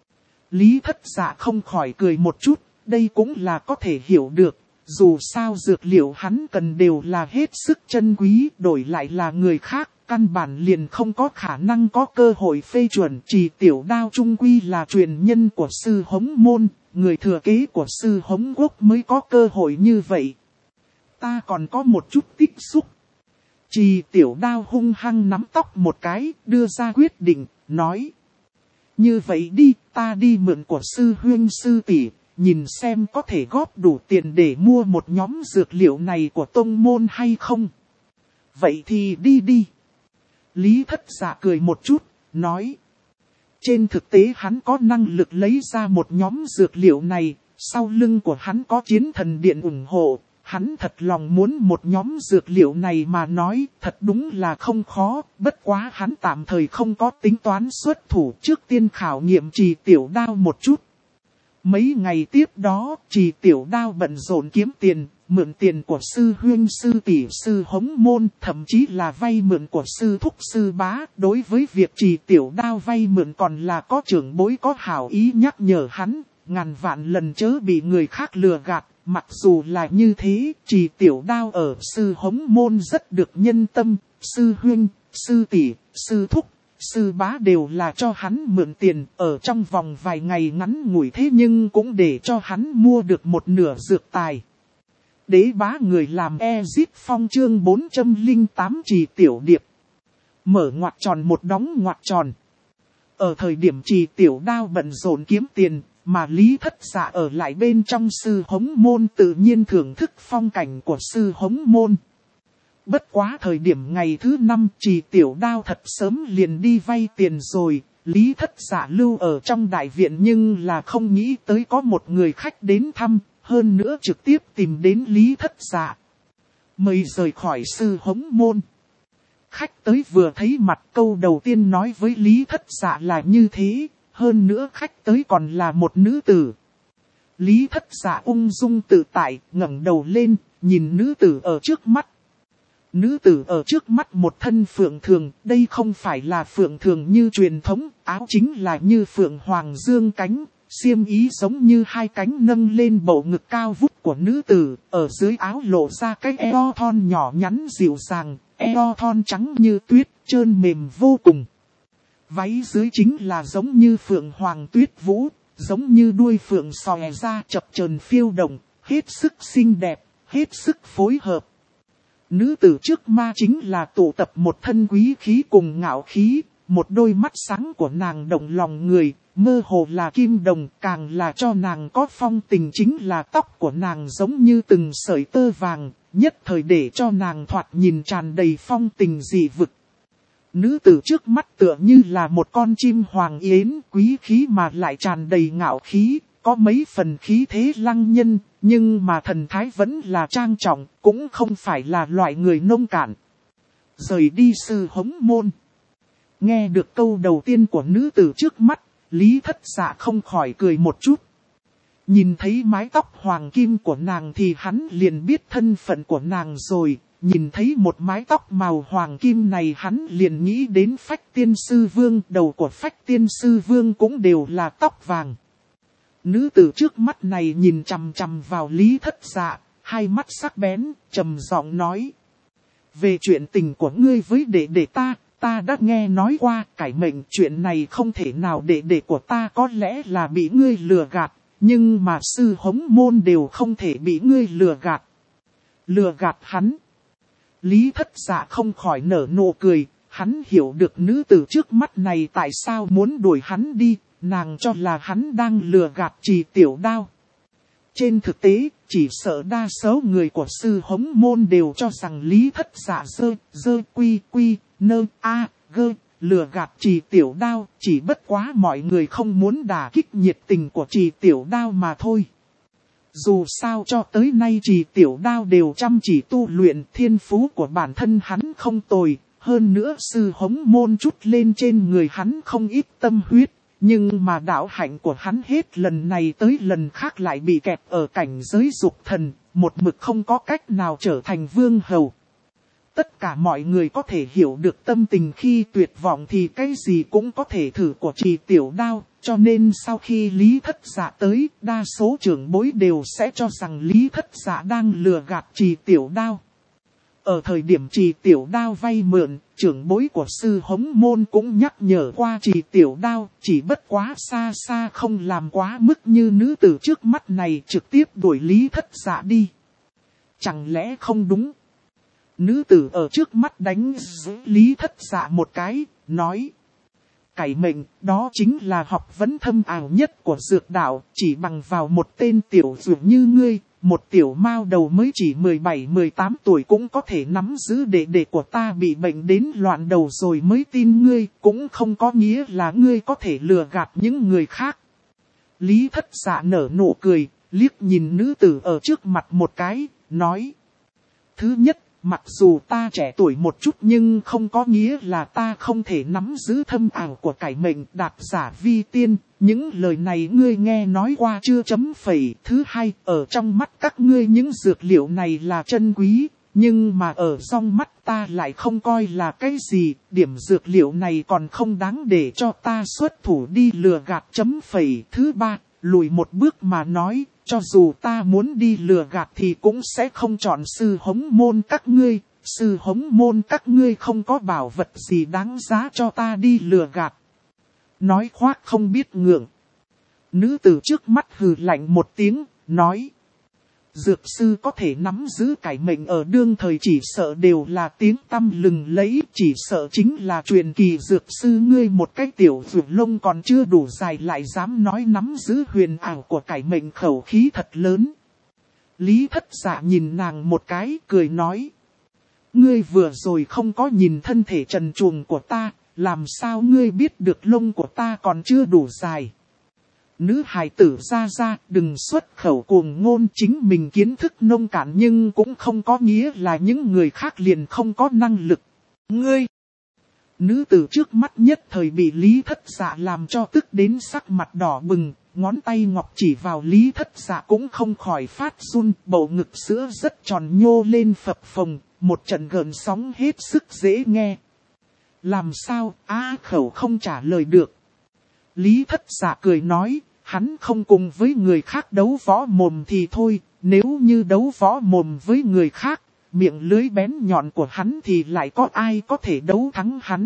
Lý Thất Dạ không khỏi cười một chút, đây cũng là có thể hiểu được. Dù sao dược liệu hắn cần đều là hết sức chân quý, đổi lại là người khác, căn bản liền không có khả năng có cơ hội phê chuẩn. Chỉ tiểu đao trung quy là truyền nhân của sư Hống Môn, người thừa kế của sư Hống Quốc mới có cơ hội như vậy. Ta còn có một chút tích xúc. Chỉ tiểu đao hung hăng nắm tóc một cái, đưa ra quyết định, nói. Như vậy đi, ta đi mượn của sư huynh sư tỷ, nhìn xem có thể góp đủ tiền để mua một nhóm dược liệu này của tông môn hay không. Vậy thì đi đi. Lý Thất Dạ cười một chút, nói. Trên thực tế hắn có năng lực lấy ra một nhóm dược liệu này, sau lưng của hắn có chiến thần điện ủng hộ. Hắn thật lòng muốn một nhóm dược liệu này mà nói, thật đúng là không khó, bất quá hắn tạm thời không có tính toán xuất thủ, trước tiên khảo nghiệm Trì Tiểu Đao một chút. Mấy ngày tiếp đó, Trì Tiểu Đao bận rộn kiếm tiền, mượn tiền của sư huynh sư tỷ sư Hống Môn, thậm chí là vay mượn của sư thúc sư bá. Đối với việc Trì Tiểu Đao vay mượn còn là có trưởng bối có hảo ý nhắc nhở hắn, ngàn vạn lần chớ bị người khác lừa gạt. Mặc dù là như thế, Trì Tiểu Đao ở sư Hống Môn rất được nhân tâm, sư huynh, sư tỷ, sư thúc, sư bá đều là cho hắn mượn tiền, ở trong vòng vài ngày ngắn ngủi thế nhưng cũng để cho hắn mua được một nửa dược tài. Đế bá người làm Ezip Phong chương 408 Trì Tiểu Điệp. Mở ngoặc tròn một đóng ngoặc tròn. Ở thời điểm Trì Tiểu Đao bận rộn kiếm tiền, mà Lý Thất Dạ ở lại bên trong sư Hống Môn tự nhiên thưởng thức phong cảnh của sư Hống Môn. Bất quá thời điểm ngày thứ 5 Trì Tiểu Đao thật sớm liền đi vay tiền rồi, Lý Thất Dạ lưu ở trong đại viện nhưng là không nghĩ tới có một người khách đến thăm, hơn nữa trực tiếp tìm đến Lý Thất Dạ. Mời rời khỏi sư Hống Môn. Khách tới vừa thấy mặt câu đầu tiên nói với Lý Thất Dạ là như thế. Hơn nữa khách tới còn là một nữ tử. Lý Thất Dạ ung dung tự tại, ngẩng đầu lên, nhìn nữ tử ở trước mắt. Nữ tử ở trước mắt một thân phượng thường, đây không phải là phượng thường như truyền thống, áo chính là như phượng hoàng dương cánh, xiêm ý giống như hai cánh nâng lên bầu ngực cao vút của nữ tử, ở dưới áo lộ ra cái eo thon nhỏ nhắn dịu dàng, eo thon trắng như tuyết, trơn mềm vô cùng. Váy dưới chính là giống như phượng hoàng tuyết vũ, giống như đuôi phượng xòe ra chập chờn phiêu động, hết sức xinh đẹp, hết sức phối hợp. Nữ tử trước ma chính là tụ tập một thân quý khí cùng ngạo khí, một đôi mắt sáng của nàng động lòng người, mơ hồ là kim đồng, càng là cho nàng có phong tình chính là tóc của nàng giống như từng sợi tơ vàng, nhất thời để cho nàng thoạt nhìn tràn đầy phong tình dị vực. Nữ tử trước mắt tựa như là một con chim hoàng yến, quý khí mà lại tràn đầy ngạo khí, có mấy phần khí thế lăng nhân, nhưng mà thần thái vẫn là trang trọng, cũng không phải là loại người nông cạn. Rời đi sư Hống Môn. Nghe được câu đầu tiên của nữ tử trước mắt, Lý Thất Dạ không khỏi cười một chút. Nhìn thấy mái tóc hoàng kim của nàng thì hắn liền biết thân phận của nàng rồi. Nhìn thấy một mái tóc màu hoàng kim này hắn liền nghĩ đến Phách Tiên Sư Vương, đầu của Phách Tiên Sư Vương cũng đều là tóc vàng. Nữ tử trước mắt này nhìn chằm chằm vào Lý Thất Dạ, hai mắt sắc bén, trầm giọng nói. Về chuyện tình của ngươi với đệ đệ ta đã nghe nói qua, cải mệnh chuyện này không thể nào đệ đệ của ta có lẽ là bị ngươi lừa gạt, nhưng mà sư Hống Môn đều không thể bị ngươi lừa gạt. Lừa gạt hắn. Lý Thất Dạ không khỏi nở nụ cười, hắn hiểu được nữ tử trước mắt này tại sao muốn đuổi hắn đi, nàng cho là hắn đang lừa gạt Trì Tiểu Đao. Trên thực tế, chỉ sợ đa số người của sư Hống Môn đều cho rằng Lý Thất Dạ lừa gạt Trì Tiểu Đao, chỉ bất quá mọi người không muốn đả kích nhiệt tình của Trì Tiểu Đao mà thôi. Dù sao cho tới nay Trì Tiểu Đao đều chăm chỉ tu luyện, thiên phú của bản thân hắn không tồi, Hơn nữa sư hống môn chút lên trên người hắn không ít tâm huyết. Nhưng mà đạo hạnh của hắn hết lần này tới lần khác lại bị kẹp ở cảnh giới dục thần, một mực không có cách nào trở thành vương hầu. Tất cả mọi người có thể hiểu được tâm tình khi tuyệt vọng thì cái gì cũng có thể thử của Trì Tiểu Đao, cho nên sau khi Lý Thất Dạ tới, đa số trưởng bối đều sẽ cho rằng Lý Thất Dạ đang lừa gạt Trì Tiểu Đao. Ở thời điểm Trì Tiểu Đao vay mượn, trưởng bối của sư hống môn cũng nhắc nhở qua Trì Tiểu Đao, chỉ bất quá xa xa không làm quá mức như nữ tử trước mắt này trực tiếp đuổi Lý Thất Dạ đi. Chẳng lẽ không đúng? Nữ tử ở trước mắt đánh giữ Lý Thất Dạ một cái, nói. Cải mệnh, đó chính là học vấn thâm ảo nhất của dược đạo, chỉ bằng vào một tên tiểu dược như ngươi, một tiểu mao đầu mới chỉ 17-18 tuổi cũng có thể nắm giữ đệ của ta bị bệnh đến loạn đầu rồi mới tin ngươi, cũng không có nghĩa là ngươi có thể lừa gạt những người khác. Lý Thất Dạ nở nụ cười, liếc nhìn nữ tử ở trước mặt một cái, nói. Thứ nhất, mặc dù ta trẻ tuổi một chút nhưng không có nghĩa là ta không thể nắm giữ thâm ảo của cải mệnh đạt giả vi tiên. Những lời này ngươi nghe nói qua chưa chấm phẩy. Thứ hai, ở trong mắt các ngươi những dược liệu này là chân quý. Nhưng mà ở trong mắt ta lại không coi là cái gì. Điểm dược liệu này còn không đáng để cho ta xuất thủ đi lừa gạt chấm phẩy. Thứ ba, lùi một bước mà nói. Cho dù ta muốn đi lừa gạt thì cũng sẽ không chọn sư hống môn các ngươi. Sư hống môn các ngươi không có bảo vật gì đáng giá cho ta đi lừa gạt. Nói khoác không biết ngượng. Nữ tử trước mắt hừ lạnh một tiếng, nói. Dược sư có thể nắm giữ cải mệnh ở đương thời chỉ sợ đều là tiếng tăm lừng lẫy. Chỉ sợ chính là truyền kỳ dược sư ngươi một cái tiểu dược lông còn chưa đủ dài lại dám nói nắm giữ huyền ảo của cải mệnh khẩu khí thật lớn. Lý Thất Dạ nhìn nàng một cái cười nói. Ngươi vừa rồi không có nhìn thân thể trần truồng của ta, làm sao ngươi biết được lông của ta còn chưa đủ dài. Nữ hài tử ra đừng xuất khẩu cuồng ngôn, chính mình kiến thức nông cạn nhưng cũng không có nghĩa là những người khác liền không có năng lực. Ngươi! Nữ tử trước mắt nhất thời bị Lý Thất Dạ làm cho tức đến sắc mặt đỏ bừng, ngón tay ngọc chỉ vào Lý Thất Dạ cũng không khỏi phát run, bầu ngực sữa rất tròn nhô lên phập phồng, một trận gợn sóng hết sức dễ nghe. Làm sao, khẩu không trả lời được. Lý Thất Dạ cười nói, hắn không cùng với người khác đấu võ mồm thì thôi, nếu như đấu võ mồm với người khác, miệng lưới bén nhọn của hắn thì lại có ai có thể đấu thắng hắn.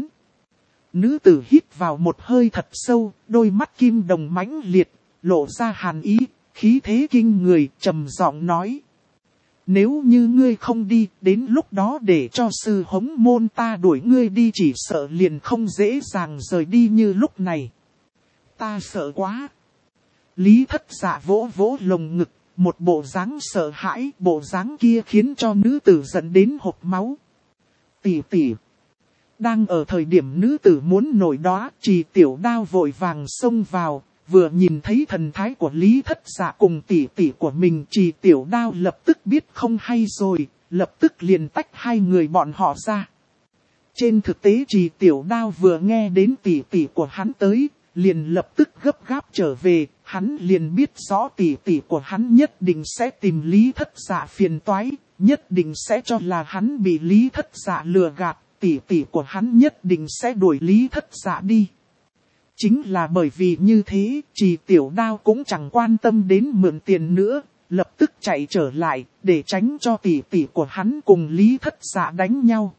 Nữ tử hít vào một hơi thật sâu, đôi mắt kim đồng mãnh liệt, lộ ra hàn ý, khí thế kinh người, trầm giọng nói. Nếu như ngươi không đi, đến lúc đó để cho sư hống môn ta đuổi ngươi đi chỉ sợ liền không dễ dàng rời đi như lúc này. Ta sợ quá. Lý Thất Dạ vỗ vỗ lồng ngực, một bộ dáng sợ hãi, bộ dáng kia khiến cho nữ tử giận đến hộc máu. Tỷ tỷ. Đang ở thời điểm nữ tử muốn nổi đó, Trì Tiểu Đao vội vàng xông vào, vừa nhìn thấy thần thái của Lý Thất Dạ cùng tỷ tỷ của mình, Trì Tiểu Đao lập tức biết không hay rồi, lập tức liền tách hai người bọn họ ra. Trên thực tế Trì Tiểu Đao vừa nghe đến tỷ tỷ của hắn tới, liền lập tức gấp gáp trở về, hắn liền biết rõ tỷ tỷ của hắn nhất định sẽ tìm Lý Thất Dạ phiền toái, nhất định sẽ cho là hắn bị Lý Thất Dạ lừa gạt, tỷ tỷ của hắn nhất định sẽ đuổi Lý Thất Dạ đi. Chính là bởi vì như thế, Trì Tiểu Đao cũng chẳng quan tâm đến mượn tiền nữa, lập tức chạy trở lại, để tránh cho tỷ tỷ của hắn cùng Lý Thất Dạ đánh nhau.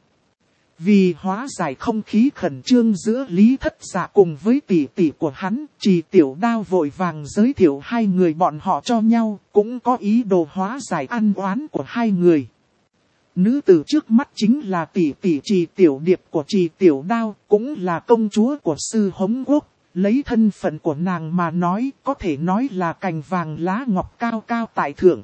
Vì hóa giải không khí khẩn trương giữa Lý Thất Dạ cùng với tỷ tỷ của hắn, Trì Tiểu Đao vội vàng giới thiệu hai người bọn họ cho nhau, cũng có ý đồ hóa giải ăn oán của hai người. Nữ tử trước mắt chính là tỷ tỷ Trì Tiểu Điệp của Trì Tiểu Đao, cũng là công chúa của sư Hống Quốc. Lấy thân phận của nàng mà nói, có thể nói là cành vàng lá ngọc cao cao tại thượng.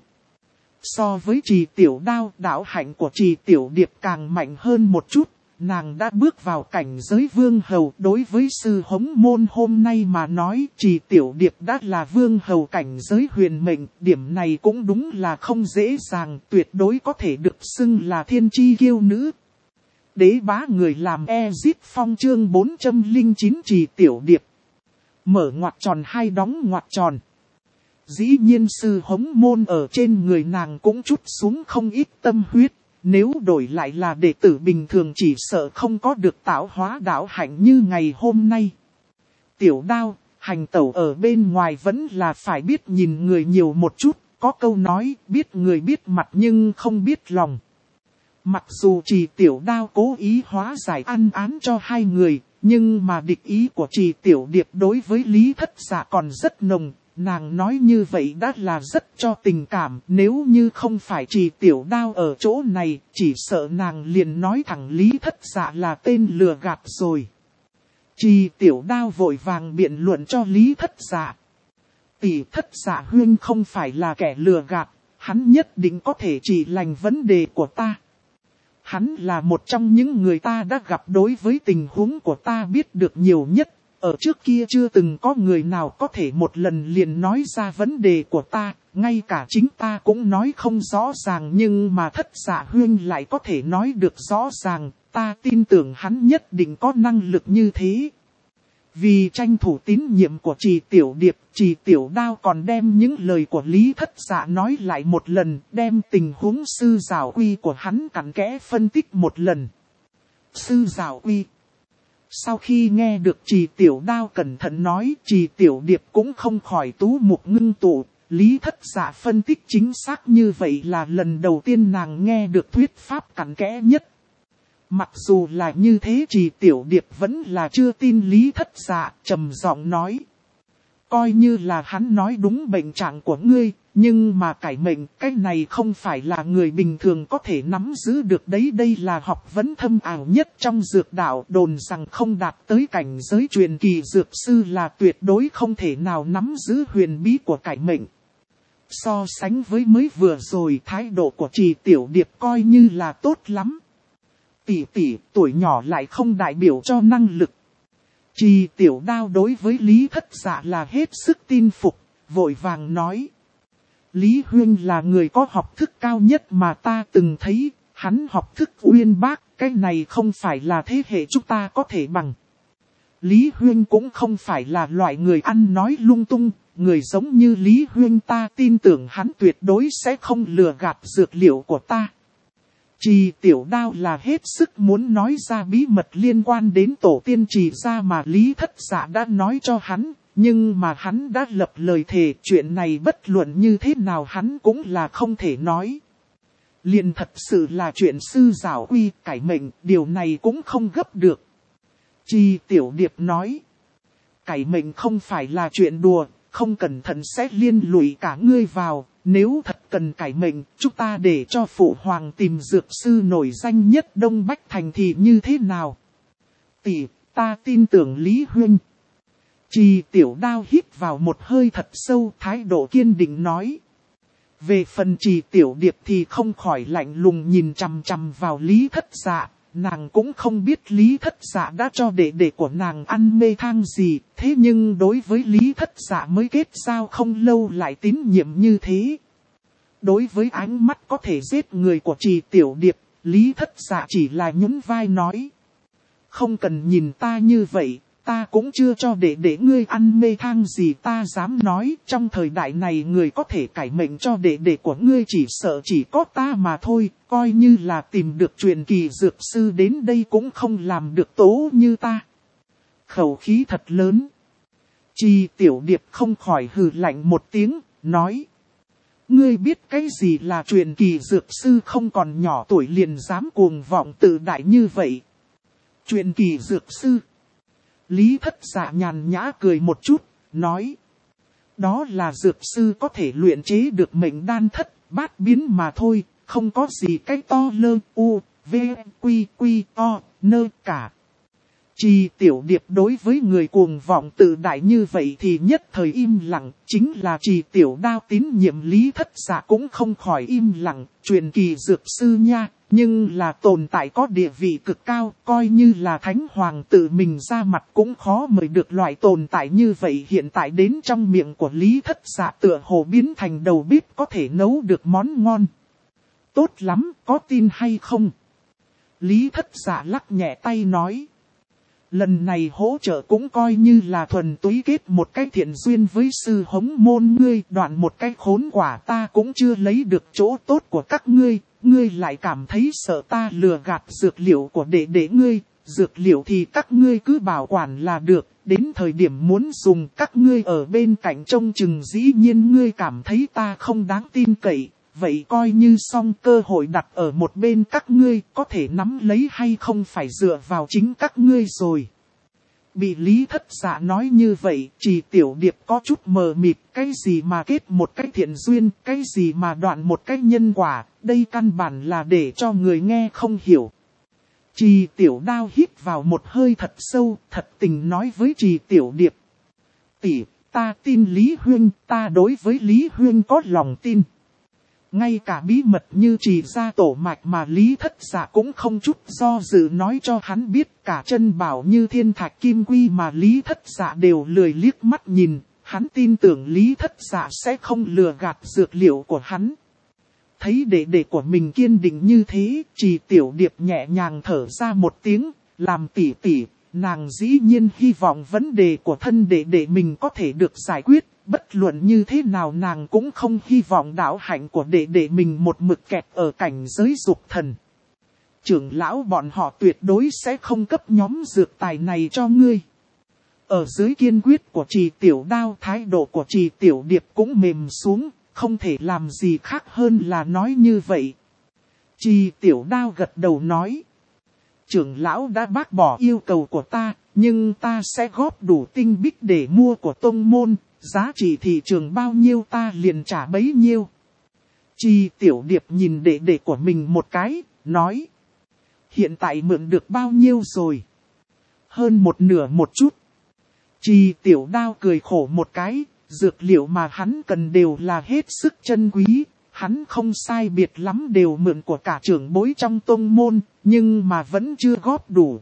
So với Trì Tiểu Đao, đạo hạnh của Trì Tiểu Điệp càng mạnh hơn một chút. Nàng đã bước vào cảnh giới vương hầu. Đối với sư Hống Môn hôm nay mà nói, Trì Tiểu Điệp đã là vương hầu cảnh giới huyền mệnh. Điểm này cũng đúng là không dễ dàng, tuyệt đối có thể được xưng là thiên chi kiêu nữ. Đế bá người làm Ezip Phong chương 409 Trì Tiểu Điệp. Mở ngoặc tròn hai đóng ngoặc tròn. Dĩ nhiên sư hống môn ở trên người nàng cũng chút xuống không ít tâm huyết. Nếu đổi lại là đệ tử bình thường chỉ sợ không có được tạo hóa đạo hạnh như ngày hôm nay. Tiểu Đao, hành tẩu ở bên ngoài vẫn là phải biết nhìn người nhiều một chút. Có câu nói biết người biết mặt nhưng không biết lòng. Mặc dù Trì Tiểu Đao cố ý hóa giải ăn án cho hai người, nhưng mà địch ý của Trì Tiểu Điệp đối với Lý Thất Dạ còn rất nồng. Nàng nói như vậy đã là rất cho tình cảm, nếu như không phải Trì Tiểu Đao ở chỗ này, chỉ sợ nàng liền nói thẳng Lý Thất Dạ là tên lừa gạt rồi. Trì Tiểu Đao vội vàng biện luận cho Lý Thất Dạ. Tỷ Thất Dạ huynh không phải là kẻ lừa gạt, hắn nhất định có thể trị lành vấn đề của ta. Hắn là một trong những người ta đã gặp đối với tình huống của ta biết được nhiều nhất. Ở trước kia chưa từng có người nào có thể một lần liền nói ra vấn đề của ta, ngay cả chính ta cũng nói không rõ ràng nhưng mà Thất Dạ huynh lại có thể nói được rõ ràng, ta tin tưởng hắn nhất định có năng lực như thế. Vì tranh thủ tín nhiệm của Trì Tiểu Điệp, Trì Tiểu Đao còn đem những lời của Lý Thất Dạ nói lại một lần, đem tình huống sư giảo uy của hắn cặn kẽ phân tích một lần. Sư giảo uy. Sau khi nghe được Trì Tiểu Đao cẩn thận nói, Trì Tiểu Điệp cũng không khỏi tú mục ngưng tụ. Lý Thất Dạ phân tích chính xác như vậy là lần đầu tiên nàng nghe được thuyết pháp cặn kẽ nhất. Mặc dù là như thế Trì Tiểu Điệp vẫn là chưa tin Lý Thất Dạ, trầm giọng nói. Coi như là hắn nói đúng bệnh trạng của ngươi, nhưng mà cải mệnh cái này không phải là người bình thường có thể nắm giữ được đấy. Đây là học vấn thâm ảo nhất trong dược đạo, đồn rằng không đạt tới cảnh giới truyền kỳ dược sư là tuyệt đối không thể nào nắm giữ huyền bí của cải mệnh. So sánh với mới vừa rồi thái độ của Trì Tiểu Điệp coi như là tốt lắm. Tỷ tuổi nhỏ lại không đại biểu cho năng lực. Trì Tiểu Đao đối với Lý Thất Dạ là hết sức tin phục, vội vàng nói. Lý huynh là người có học thức cao nhất mà ta từng thấy, hắn học thức uyên bác, cái này không phải là thế hệ chúng ta có thể bằng. Lý huynh cũng không phải là loại người ăn nói lung tung, người giống như Lý huynh ta tin tưởng hắn tuyệt đối sẽ không lừa gạt dược liệu của ta. Trì Tiểu Đao là hết sức muốn nói ra bí mật liên quan đến tổ tiên Trì gia mà Lý Thất Dạ đã nói cho hắn, nhưng mà hắn đã lập lời thề chuyện này bất luận như thế nào hắn cũng là không thể nói. Liền thật sự là chuyện sư giảo uy cải mệnh, điều này cũng không gấp được. Trì Tiểu Điệp nói, cải mệnh không phải là chuyện đùa, không cẩn thận sẽ liên lụy cả ngươi vào. Nếu thật cần cải mệnh, chúng ta để cho phụ hoàng tìm dược sư nổi danh nhất Đông Bách Thành thì như thế nào? Tỷ, ta tin tưởng Lý huynh. Trì Tiểu Đao hít vào một hơi thật sâu, thái độ kiên định nói. Về phần Trì Tiểu Điệp thì không khỏi lạnh lùng nhìn chằm chằm vào Lý Thất Dạ. Nàng cũng không biết Lý Thất Dạ đã cho đệ của nàng ăn mê thang gì, thế nhưng đối với Lý Thất Dạ mới kết giao không lâu lại tín nhiệm như thế. Đối với ánh mắt có thể giết người của Trì Tiểu Điệp, Lý Thất Dạ chỉ là nhún vai nói. Không cần nhìn ta như vậy, ta cũng chưa cho đệ ngươi ăn mê thang gì ta dám nói. Trong thời đại này người có thể cải mệnh cho đệ của ngươi chỉ sợ chỉ có ta mà thôi. Coi như là tìm được truyền kỳ dược sư đến đây cũng không làm được tố như ta. Khẩu khí thật lớn. Trì Tiểu Điệp không khỏi hừ lạnh một tiếng, nói. Ngươi biết cái gì là truyền kỳ dược sư không còn nhỏ tuổi liền dám cuồng vọng tự đại như vậy. Truyền kỳ dược sư. Lý Thất Dạ nhàn nhã cười một chút, nói. Đó là dược sư có thể luyện chế được mệnh đan thất, bát biến mà thôi, không có gì cái to lơ u, v, quy, o, nơ cả. Trì Tiểu Điệp đối với người cuồng vọng tự đại như vậy thì nhất thời im lặng, chính là Trì Tiểu Đao tín nhiệm Lý Thất Dạ cũng không khỏi im lặng, truyền kỳ dược sư nha, nhưng là tồn tại có địa vị cực cao, coi như là Thánh Hoàng tự mình ra mặt cũng khó mời được loại tồn tại như vậy hiện tại đến trong miệng của Lý Thất Dạ tựa hồ biến thành đầu bếp có thể nấu được món ngon. Tốt lắm, có tin hay không? Lý Thất Dạ lắc nhẹ tay nói. Lần này hỗ trợ cũng coi như là thuần túy kết một cái thiện duyên với sư hống môn ngươi, đoạn một cái khốn quả ta cũng chưa lấy được chỗ tốt của các ngươi, ngươi lại cảm thấy sợ ta lừa gạt dược liệu của đệ đệ ngươi, dược liệu thì các ngươi cứ bảo quản là được, đến thời điểm muốn dùng các ngươi ở bên cạnh trông chừng, dĩ nhiên ngươi cảm thấy ta không đáng tin cậy. Vậy coi như xong, cơ hội đặt ở một bên các ngươi, có thể nắm lấy hay không phải dựa vào chính các ngươi rồi. Bị Lý Thất Dạ nói như vậy, Trì Tiểu Điệp có chút mờ mịt, cái gì mà kết một cái thiện duyên, cái gì mà đoạn một cái nhân quả, đây căn bản là để cho người nghe không hiểu. Trì Tiểu Đao hít vào một hơi thật sâu, thật tình nói với Trì Tiểu Điệp. Tỷ, ta tin Lý Huyên, ta đối với Lý Huyên có lòng tin. Ngay cả bí mật như Trì gia tổ mạch mà Lý Thất Dạ cũng không chút do dự nói cho hắn biết, cả chân bảo như thiên thạch kim quy mà Lý Thất Dạ đều lười liếc mắt nhìn, hắn tin tưởng Lý Thất Dạ sẽ không lừa gạt dược liệu của hắn. Thấy đệ đệ của mình kiên định như thế, Trì Tiểu Điệp nhẹ nhàng thở ra một tiếng, làm tỉ tỉ, nàng dĩ nhiên hy vọng vấn đề của thân đệ đệ mình có thể được giải quyết. Bất luận như thế nào nàng cũng không hy vọng đạo hạnh của đệ đệ mình một mực kẹt ở cảnh giới dục thần. Trưởng lão bọn họ tuyệt đối sẽ không cấp nhóm dược tài này cho ngươi. Ở dưới kiên quyết của Trì Tiểu Đao, thái độ của Trì Tiểu Điệp cũng mềm xuống, không thể làm gì khác hơn là nói như vậy. Trì Tiểu Đao gật đầu nói. Trưởng lão đã bác bỏ yêu cầu của ta, nhưng ta sẽ góp đủ tinh bích để mua của tông môn. Giá trị thị trường bao nhiêu ta liền trả bấy nhiêu. Trì Tiểu Điệp nhìn đệ đệ của mình một cái, nói. Hiện tại mượn được bao nhiêu rồi? Hơn một nửa một chút. Trì Tiểu Đao cười khổ một cái, dược liệu mà hắn cần đều là hết sức chân quý. Hắn không sai biệt lắm đều mượn của cả trưởng bối trong tông môn, nhưng mà vẫn chưa góp đủ.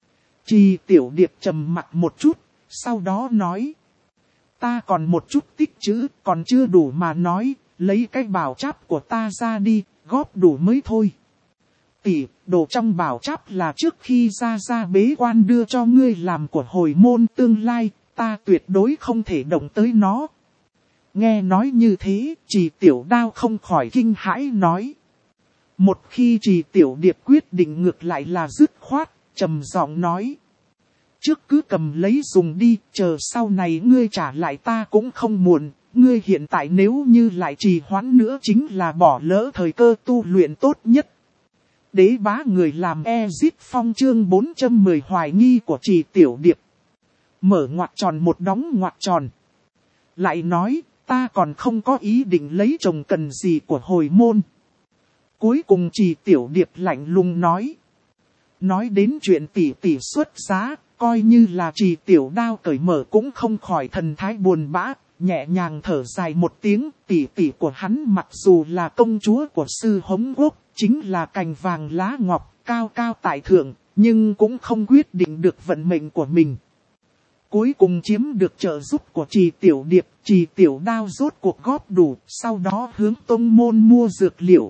Trì Tiểu Điệp trầm mặt một chút, sau đó nói. Ta còn một chút tích trữ, còn chưa đủ mà nói, lấy cái bảo tráp của ta ra đi, góp đủ mới thôi. Tỷ, đồ trong bảo tráp là trước khi ra bế quan đưa cho ngươi làm của hồi môn tương lai, ta tuyệt đối không thể động tới nó. Nghe nói như thế, Trì Tiểu Đao không khỏi kinh hãi nói. Một khi Trì Tiểu Điệp quyết định ngược lại là dứt khoát, trầm giọng nói. Trước cứ cầm lấy dùng đi, chờ sau này ngươi trả lại ta cũng không muộn, ngươi hiện tại nếu như lại trì hoãn nữa chính là bỏ lỡ thời cơ tu luyện tốt nhất. Đế bá người làm Ezit Phong chương 410 hoài nghi của Trì Tiểu Điệp. Mở ngoặc tròn một đóng ngoặc tròn. Lại nói, ta còn không có ý định lấy chồng cần gì của hồi môn. Cuối cùng Trì Tiểu Điệp lạnh lùng nói. Nói đến chuyện tỷ tỷ xuất giá. Coi như là Trì Tiểu Đao cởi mở cũng không khỏi thần thái buồn bã, nhẹ nhàng thở dài một tiếng, tỷ tỷ của hắn mặc dù là công chúa của sư Hống Quốc, chính là cành vàng lá ngọc, cao cao tại thượng, nhưng cũng không quyết định được vận mệnh của mình. Cuối cùng chiếm được trợ giúp của Trì Tiểu Điệp, Trì Tiểu Đao rốt cuộc góp đủ, sau đó hướng tông môn mua dược liệu.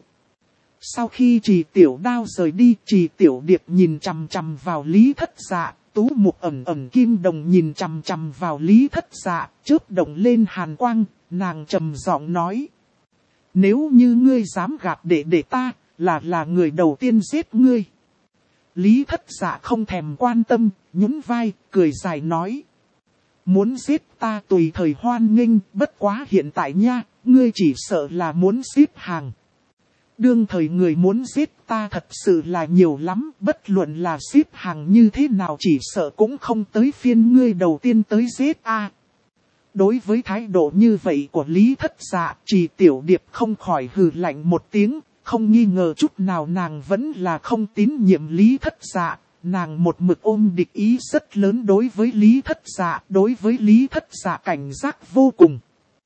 Sau khi Trì Tiểu Đao rời đi, Trì Tiểu Điệp nhìn chằm chằm vào Lý Thất Dạ. Tú mục ẩn ẩn kim đồng nhìn chằm chằm vào Lý Thất Dạ, chớp động lên hàn quang, nàng trầm giọng nói. Nếu như ngươi dám gạt đệ ta, là người đầu tiên giết ngươi. Lý Thất Dạ không thèm quan tâm, nhún vai, cười dài nói. Muốn giết ta tùy thời hoan nghênh, bất quá hiện tại nha, ngươi chỉ sợ là muốn xếp hàng. Đương thời người muốn giết ta thật sự là nhiều lắm, bất luận là xếp hàng như thế nào chỉ sợ cũng không tới phiên ngươi đầu tiên tới giết a. Đối với thái độ như vậy của Lý Thất Dạ, Trì Tiểu Điệp không khỏi hừ lạnh một tiếng, không nghi ngờ chút nào nàng vẫn là không tín nhiệm Lý Thất Dạ, nàng một mực ôm địch ý rất lớn đối với Lý Thất Dạ, đối với Lý Thất Dạ cảnh giác vô cùng.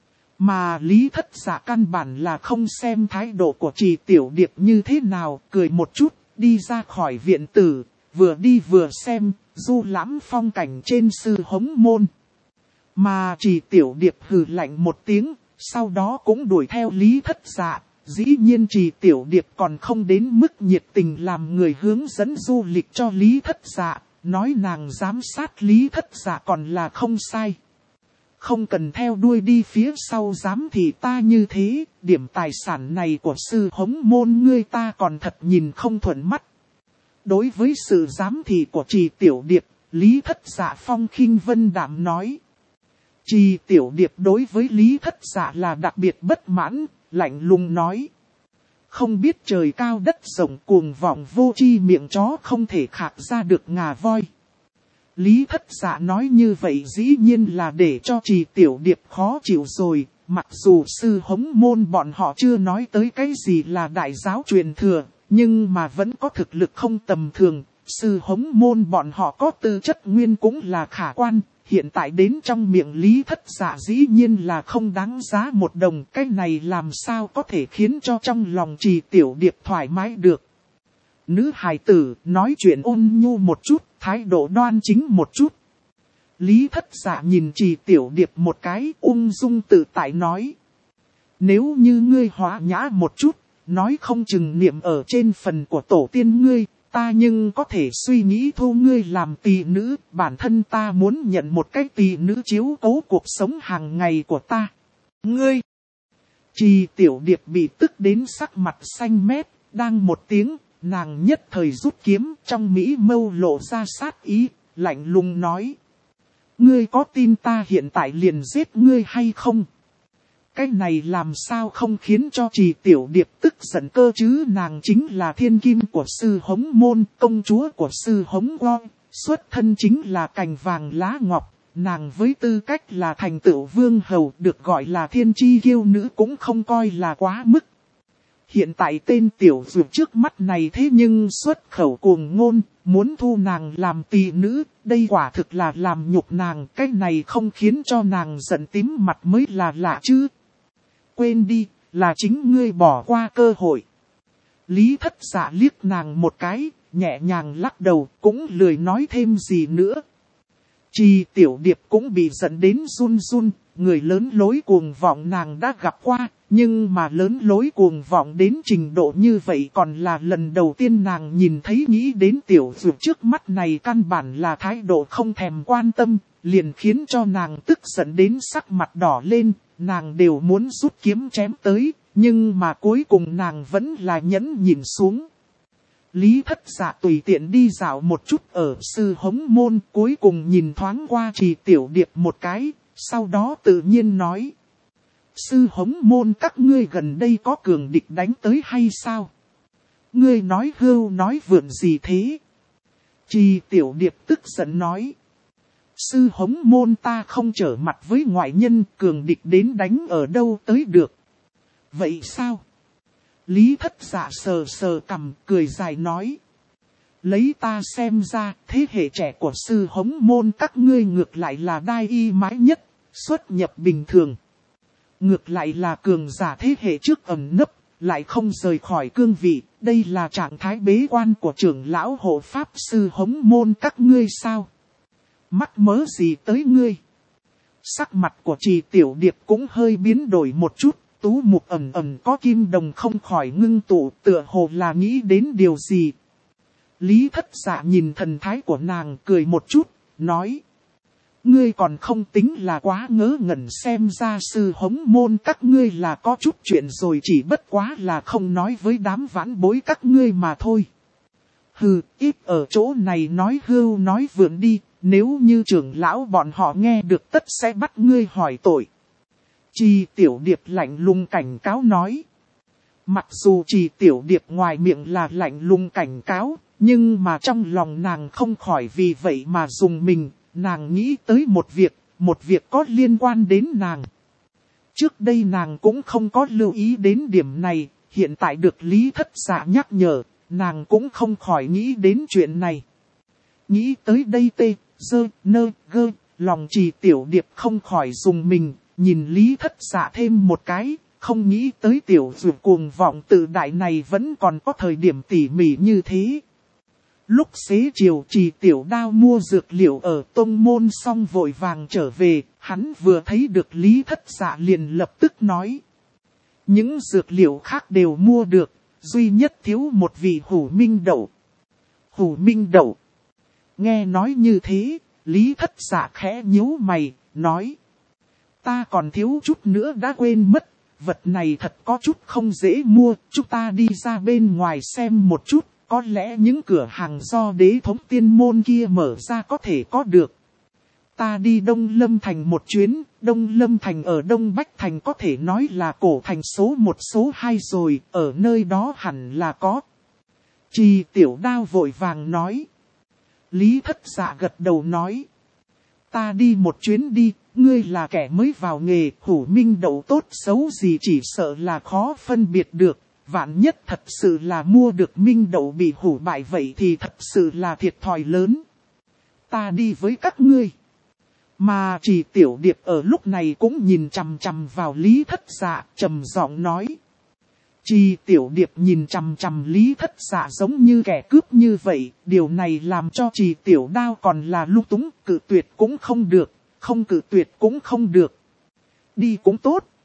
Mà Lý Thất Dạ căn bản là không xem thái độ của Trì Tiểu Điệp như thế nào, cười một chút, đi ra khỏi viện tử, vừa đi vừa xem, du lãm phong cảnh trên sư Hống môn. Mà Trì Tiểu Điệp hừ lạnh một tiếng, sau đó cũng đuổi theo Lý Thất Dạ, Dĩ nhiên Trì Tiểu Điệp còn không đến mức nhiệt tình làm người hướng dẫn du lịch cho Lý Thất Dạ, nói nàng giám sát Lý Thất Dạ còn là không sai. Không cần theo đuôi đi phía sau giám thị ta như thế, điểm tài sản này của sư hống môn ngươi ta còn thật nhìn không thuận mắt. Đối với sự giám thị của Trì Tiểu Điệp, Lý Thất Dạ phong khinh vân đạm nói. Trì Tiểu Điệp đối với Lý Thất Dạ là đặc biệt bất mãn, lạnh lùng nói. Không biết trời cao đất rộng cuồng vọng vô tri miệng chó không thể khạc ra được ngà voi. Lý Thất Dạ nói như vậy dĩ nhiên là để cho Trì Tiểu Điệp khó chịu rồi, mặc dù sư hống môn bọn họ chưa nói tới cái gì là đại giáo truyền thừa, nhưng mà vẫn có thực lực không tầm thường, sư hống môn bọn họ có tư chất nguyên cũng là khả quan, hiện tại đến trong miệng Lý Thất Dạ dĩ nhiên là không đáng giá một đồng, cái này làm sao có thể khiến cho trong lòng Trì Tiểu Điệp thoải mái được. Nữ hài tử nói chuyện ôn nhu một chút, thái độ đoan chính một chút. Lý Thất Dạ nhìn Trì Tiểu Điệp một cái ung dung tự tại nói. Nếu như ngươi hóa nhã một chút, nói không chừng niệm ở trên phần của tổ tiên ngươi, ta nhưng có thể suy nghĩ thu ngươi làm tỳ nữ, bản thân ta muốn nhận một cái tỳ nữ chiếu cố cuộc sống hàng ngày của ta. Ngươi! Trì Tiểu Điệp bị tức đến sắc mặt xanh mét, đang một tiếng, nàng nhất thời rút kiếm trong mỹ mâu lộ ra sát ý, lạnh lùng nói. Ngươi có tin ta hiện tại liền giết ngươi hay không? Cái này làm sao không khiến cho Trì Tiểu Điệp tức giận cơ chứ, nàng chính là thiên kim của sư hống môn, công chúa của sư hống quang, xuất thân chính là cành vàng lá ngọc, nàng với tư cách là thành tựu vương hầu được gọi là thiên chi kiêu nữ cũng không coi là quá mức. Hiện tại tên tiểu dược trước mắt này thế nhưng xuất khẩu cuồng ngôn, muốn thu nàng làm tỳ nữ, đây quả thực là làm nhục nàng, cái này không khiến cho nàng giận tím mặt mới là lạ chứ. Quên đi, là chính ngươi bỏ qua cơ hội. Lý Thất Dạ liếc nàng một cái, nhẹ nhàng lắc đầu, cũng lười nói thêm gì nữa. Trì Tiểu Điệp cũng bị giận đến run run, người lớn lối cuồng vọng nàng đã gặp qua, nhưng mà lớn lối cuồng vọng đến trình độ như vậy còn là lần đầu tiên nàng nhìn thấy, nghĩ đến tiểu dược trước mắt này căn bản là thái độ không thèm quan tâm, liền khiến cho nàng tức giận đến sắc mặt đỏ lên, nàng đều muốn rút kiếm chém tới, nhưng mà cuối cùng nàng vẫn là nhẫn nhìn xuống. Lý Thất Dạ tùy tiện đi dạo một chút ở sư hống môn, cuối cùng nhìn thoáng qua Trì Tiểu Điệp một cái, sau đó tự nhiên nói. Sư hống môn các ngươi gần đây có cường địch đánh tới hay sao? Ngươi nói hưu nói vượn gì thế? Trì Tiểu Điệp tức giận nói. Sư hống môn ta không trở mặt với ngoại nhân, cường địch đến đánh ở đâu tới được. Vậy sao? Lý Thất Dạ sờ sờ cằm cười dài nói. Lấy ta xem ra, thế hệ trẻ của sư hống môn các ngươi ngược lại là đai y mãi nhất, xuất nhập bình thường. Ngược lại là cường giả thế hệ trước ẩn nấp, lại không rời khỏi cương vị, đây là trạng thái bế quan của trưởng lão hộ pháp sư hống môn các ngươi sao? Mắc mớ gì tới ngươi? Sắc mặt của Trì Tiểu Điệp cũng hơi biến đổi một chút, tú mục ẩn ẩn có kim đồng không khỏi ngưng tụ, tựa hồ là nghĩ đến điều gì. Lý Thất Dạ nhìn thần thái của nàng cười một chút, nói. Ngươi còn không tính là quá ngớ ngẩn, xem ra sư hống môn các ngươi là có chút chuyện rồi, chỉ bất quá là không nói với đám vãn bối các ngươi mà thôi. Hừ, ít ở chỗ này nói hưu nói vượn đi, nếu như trưởng lão bọn họ nghe được tất sẽ bắt ngươi hỏi tội. Trì Tiểu Điệp lạnh lùng cảnh cáo nói. Mặc dù Trì Tiểu Điệp ngoài miệng là lạnh lùng cảnh cáo, nhưng mà trong lòng nàng không khỏi vì vậy mà dùng mình. Nàng nghĩ tới một việc có liên quan đến nàng. Trước đây nàng cũng không có lưu ý đến điểm này, hiện tại được Lý Thất Dạ nhắc nhở, nàng cũng không khỏi nghĩ đến chuyện này. Nghĩ tới đây lòng Trì Tiểu Điệp không khỏi dùng mình, nhìn Lý Thất Dạ thêm một cái, không nghĩ tới tiểu dược cuồng vọng tự đại này vẫn còn có thời điểm tỉ mỉ như thế. Lúc xế chiều Trì Tiểu Đao mua dược liệu ở tông môn xong vội vàng trở về, hắn vừa thấy được Lý Thất Dạ liền lập tức nói. Những dược liệu khác đều mua được, duy nhất thiếu một vị Hủ Minh Đậu. Hủ Minh Đậu. Nghe nói như thế, Lý Thất Dạ khẽ nhíu mày, nói. Ta còn thiếu chút nữa đã quên mất, vật này thật có chút không dễ mua, chúng ta đi ra bên ngoài xem một chút, có lẽ những cửa hàng do đế thống tiên môn kia mở ra có thể có được. Ta đi Đông Lâm Thành một chuyến, Đông Lâm Thành ở Đông Bách Thành có thể nói là cổ thành số 1 số 2 rồi, ở nơi đó hẳn là có. Trì Tiểu Đao vội vàng nói. Lý Thất Dạ gật đầu nói. Ta đi một chuyến đi, ngươi là kẻ mới vào nghề, Hủ Minh Đậu tốt xấu gì chỉ sợ là khó phân biệt được. Vạn nhất thật sự là mua được Minh Đậu bị hủ bại vậy thì thật sự là thiệt thòi lớn. Ta đi với các ngươi. Mà Trì Tiểu Điệp ở lúc này cũng nhìn chằm chằm vào Lý Thất Dạ, trầm giọng nói. Trì Tiểu Điệp nhìn chằm chằm Lý Thất Dạ giống như kẻ cướp như vậy, điều này làm cho Trì Tiểu Đao còn là lung túng, cự tuyệt cũng không được, không cự tuyệt cũng không được. Đi cũng tốt.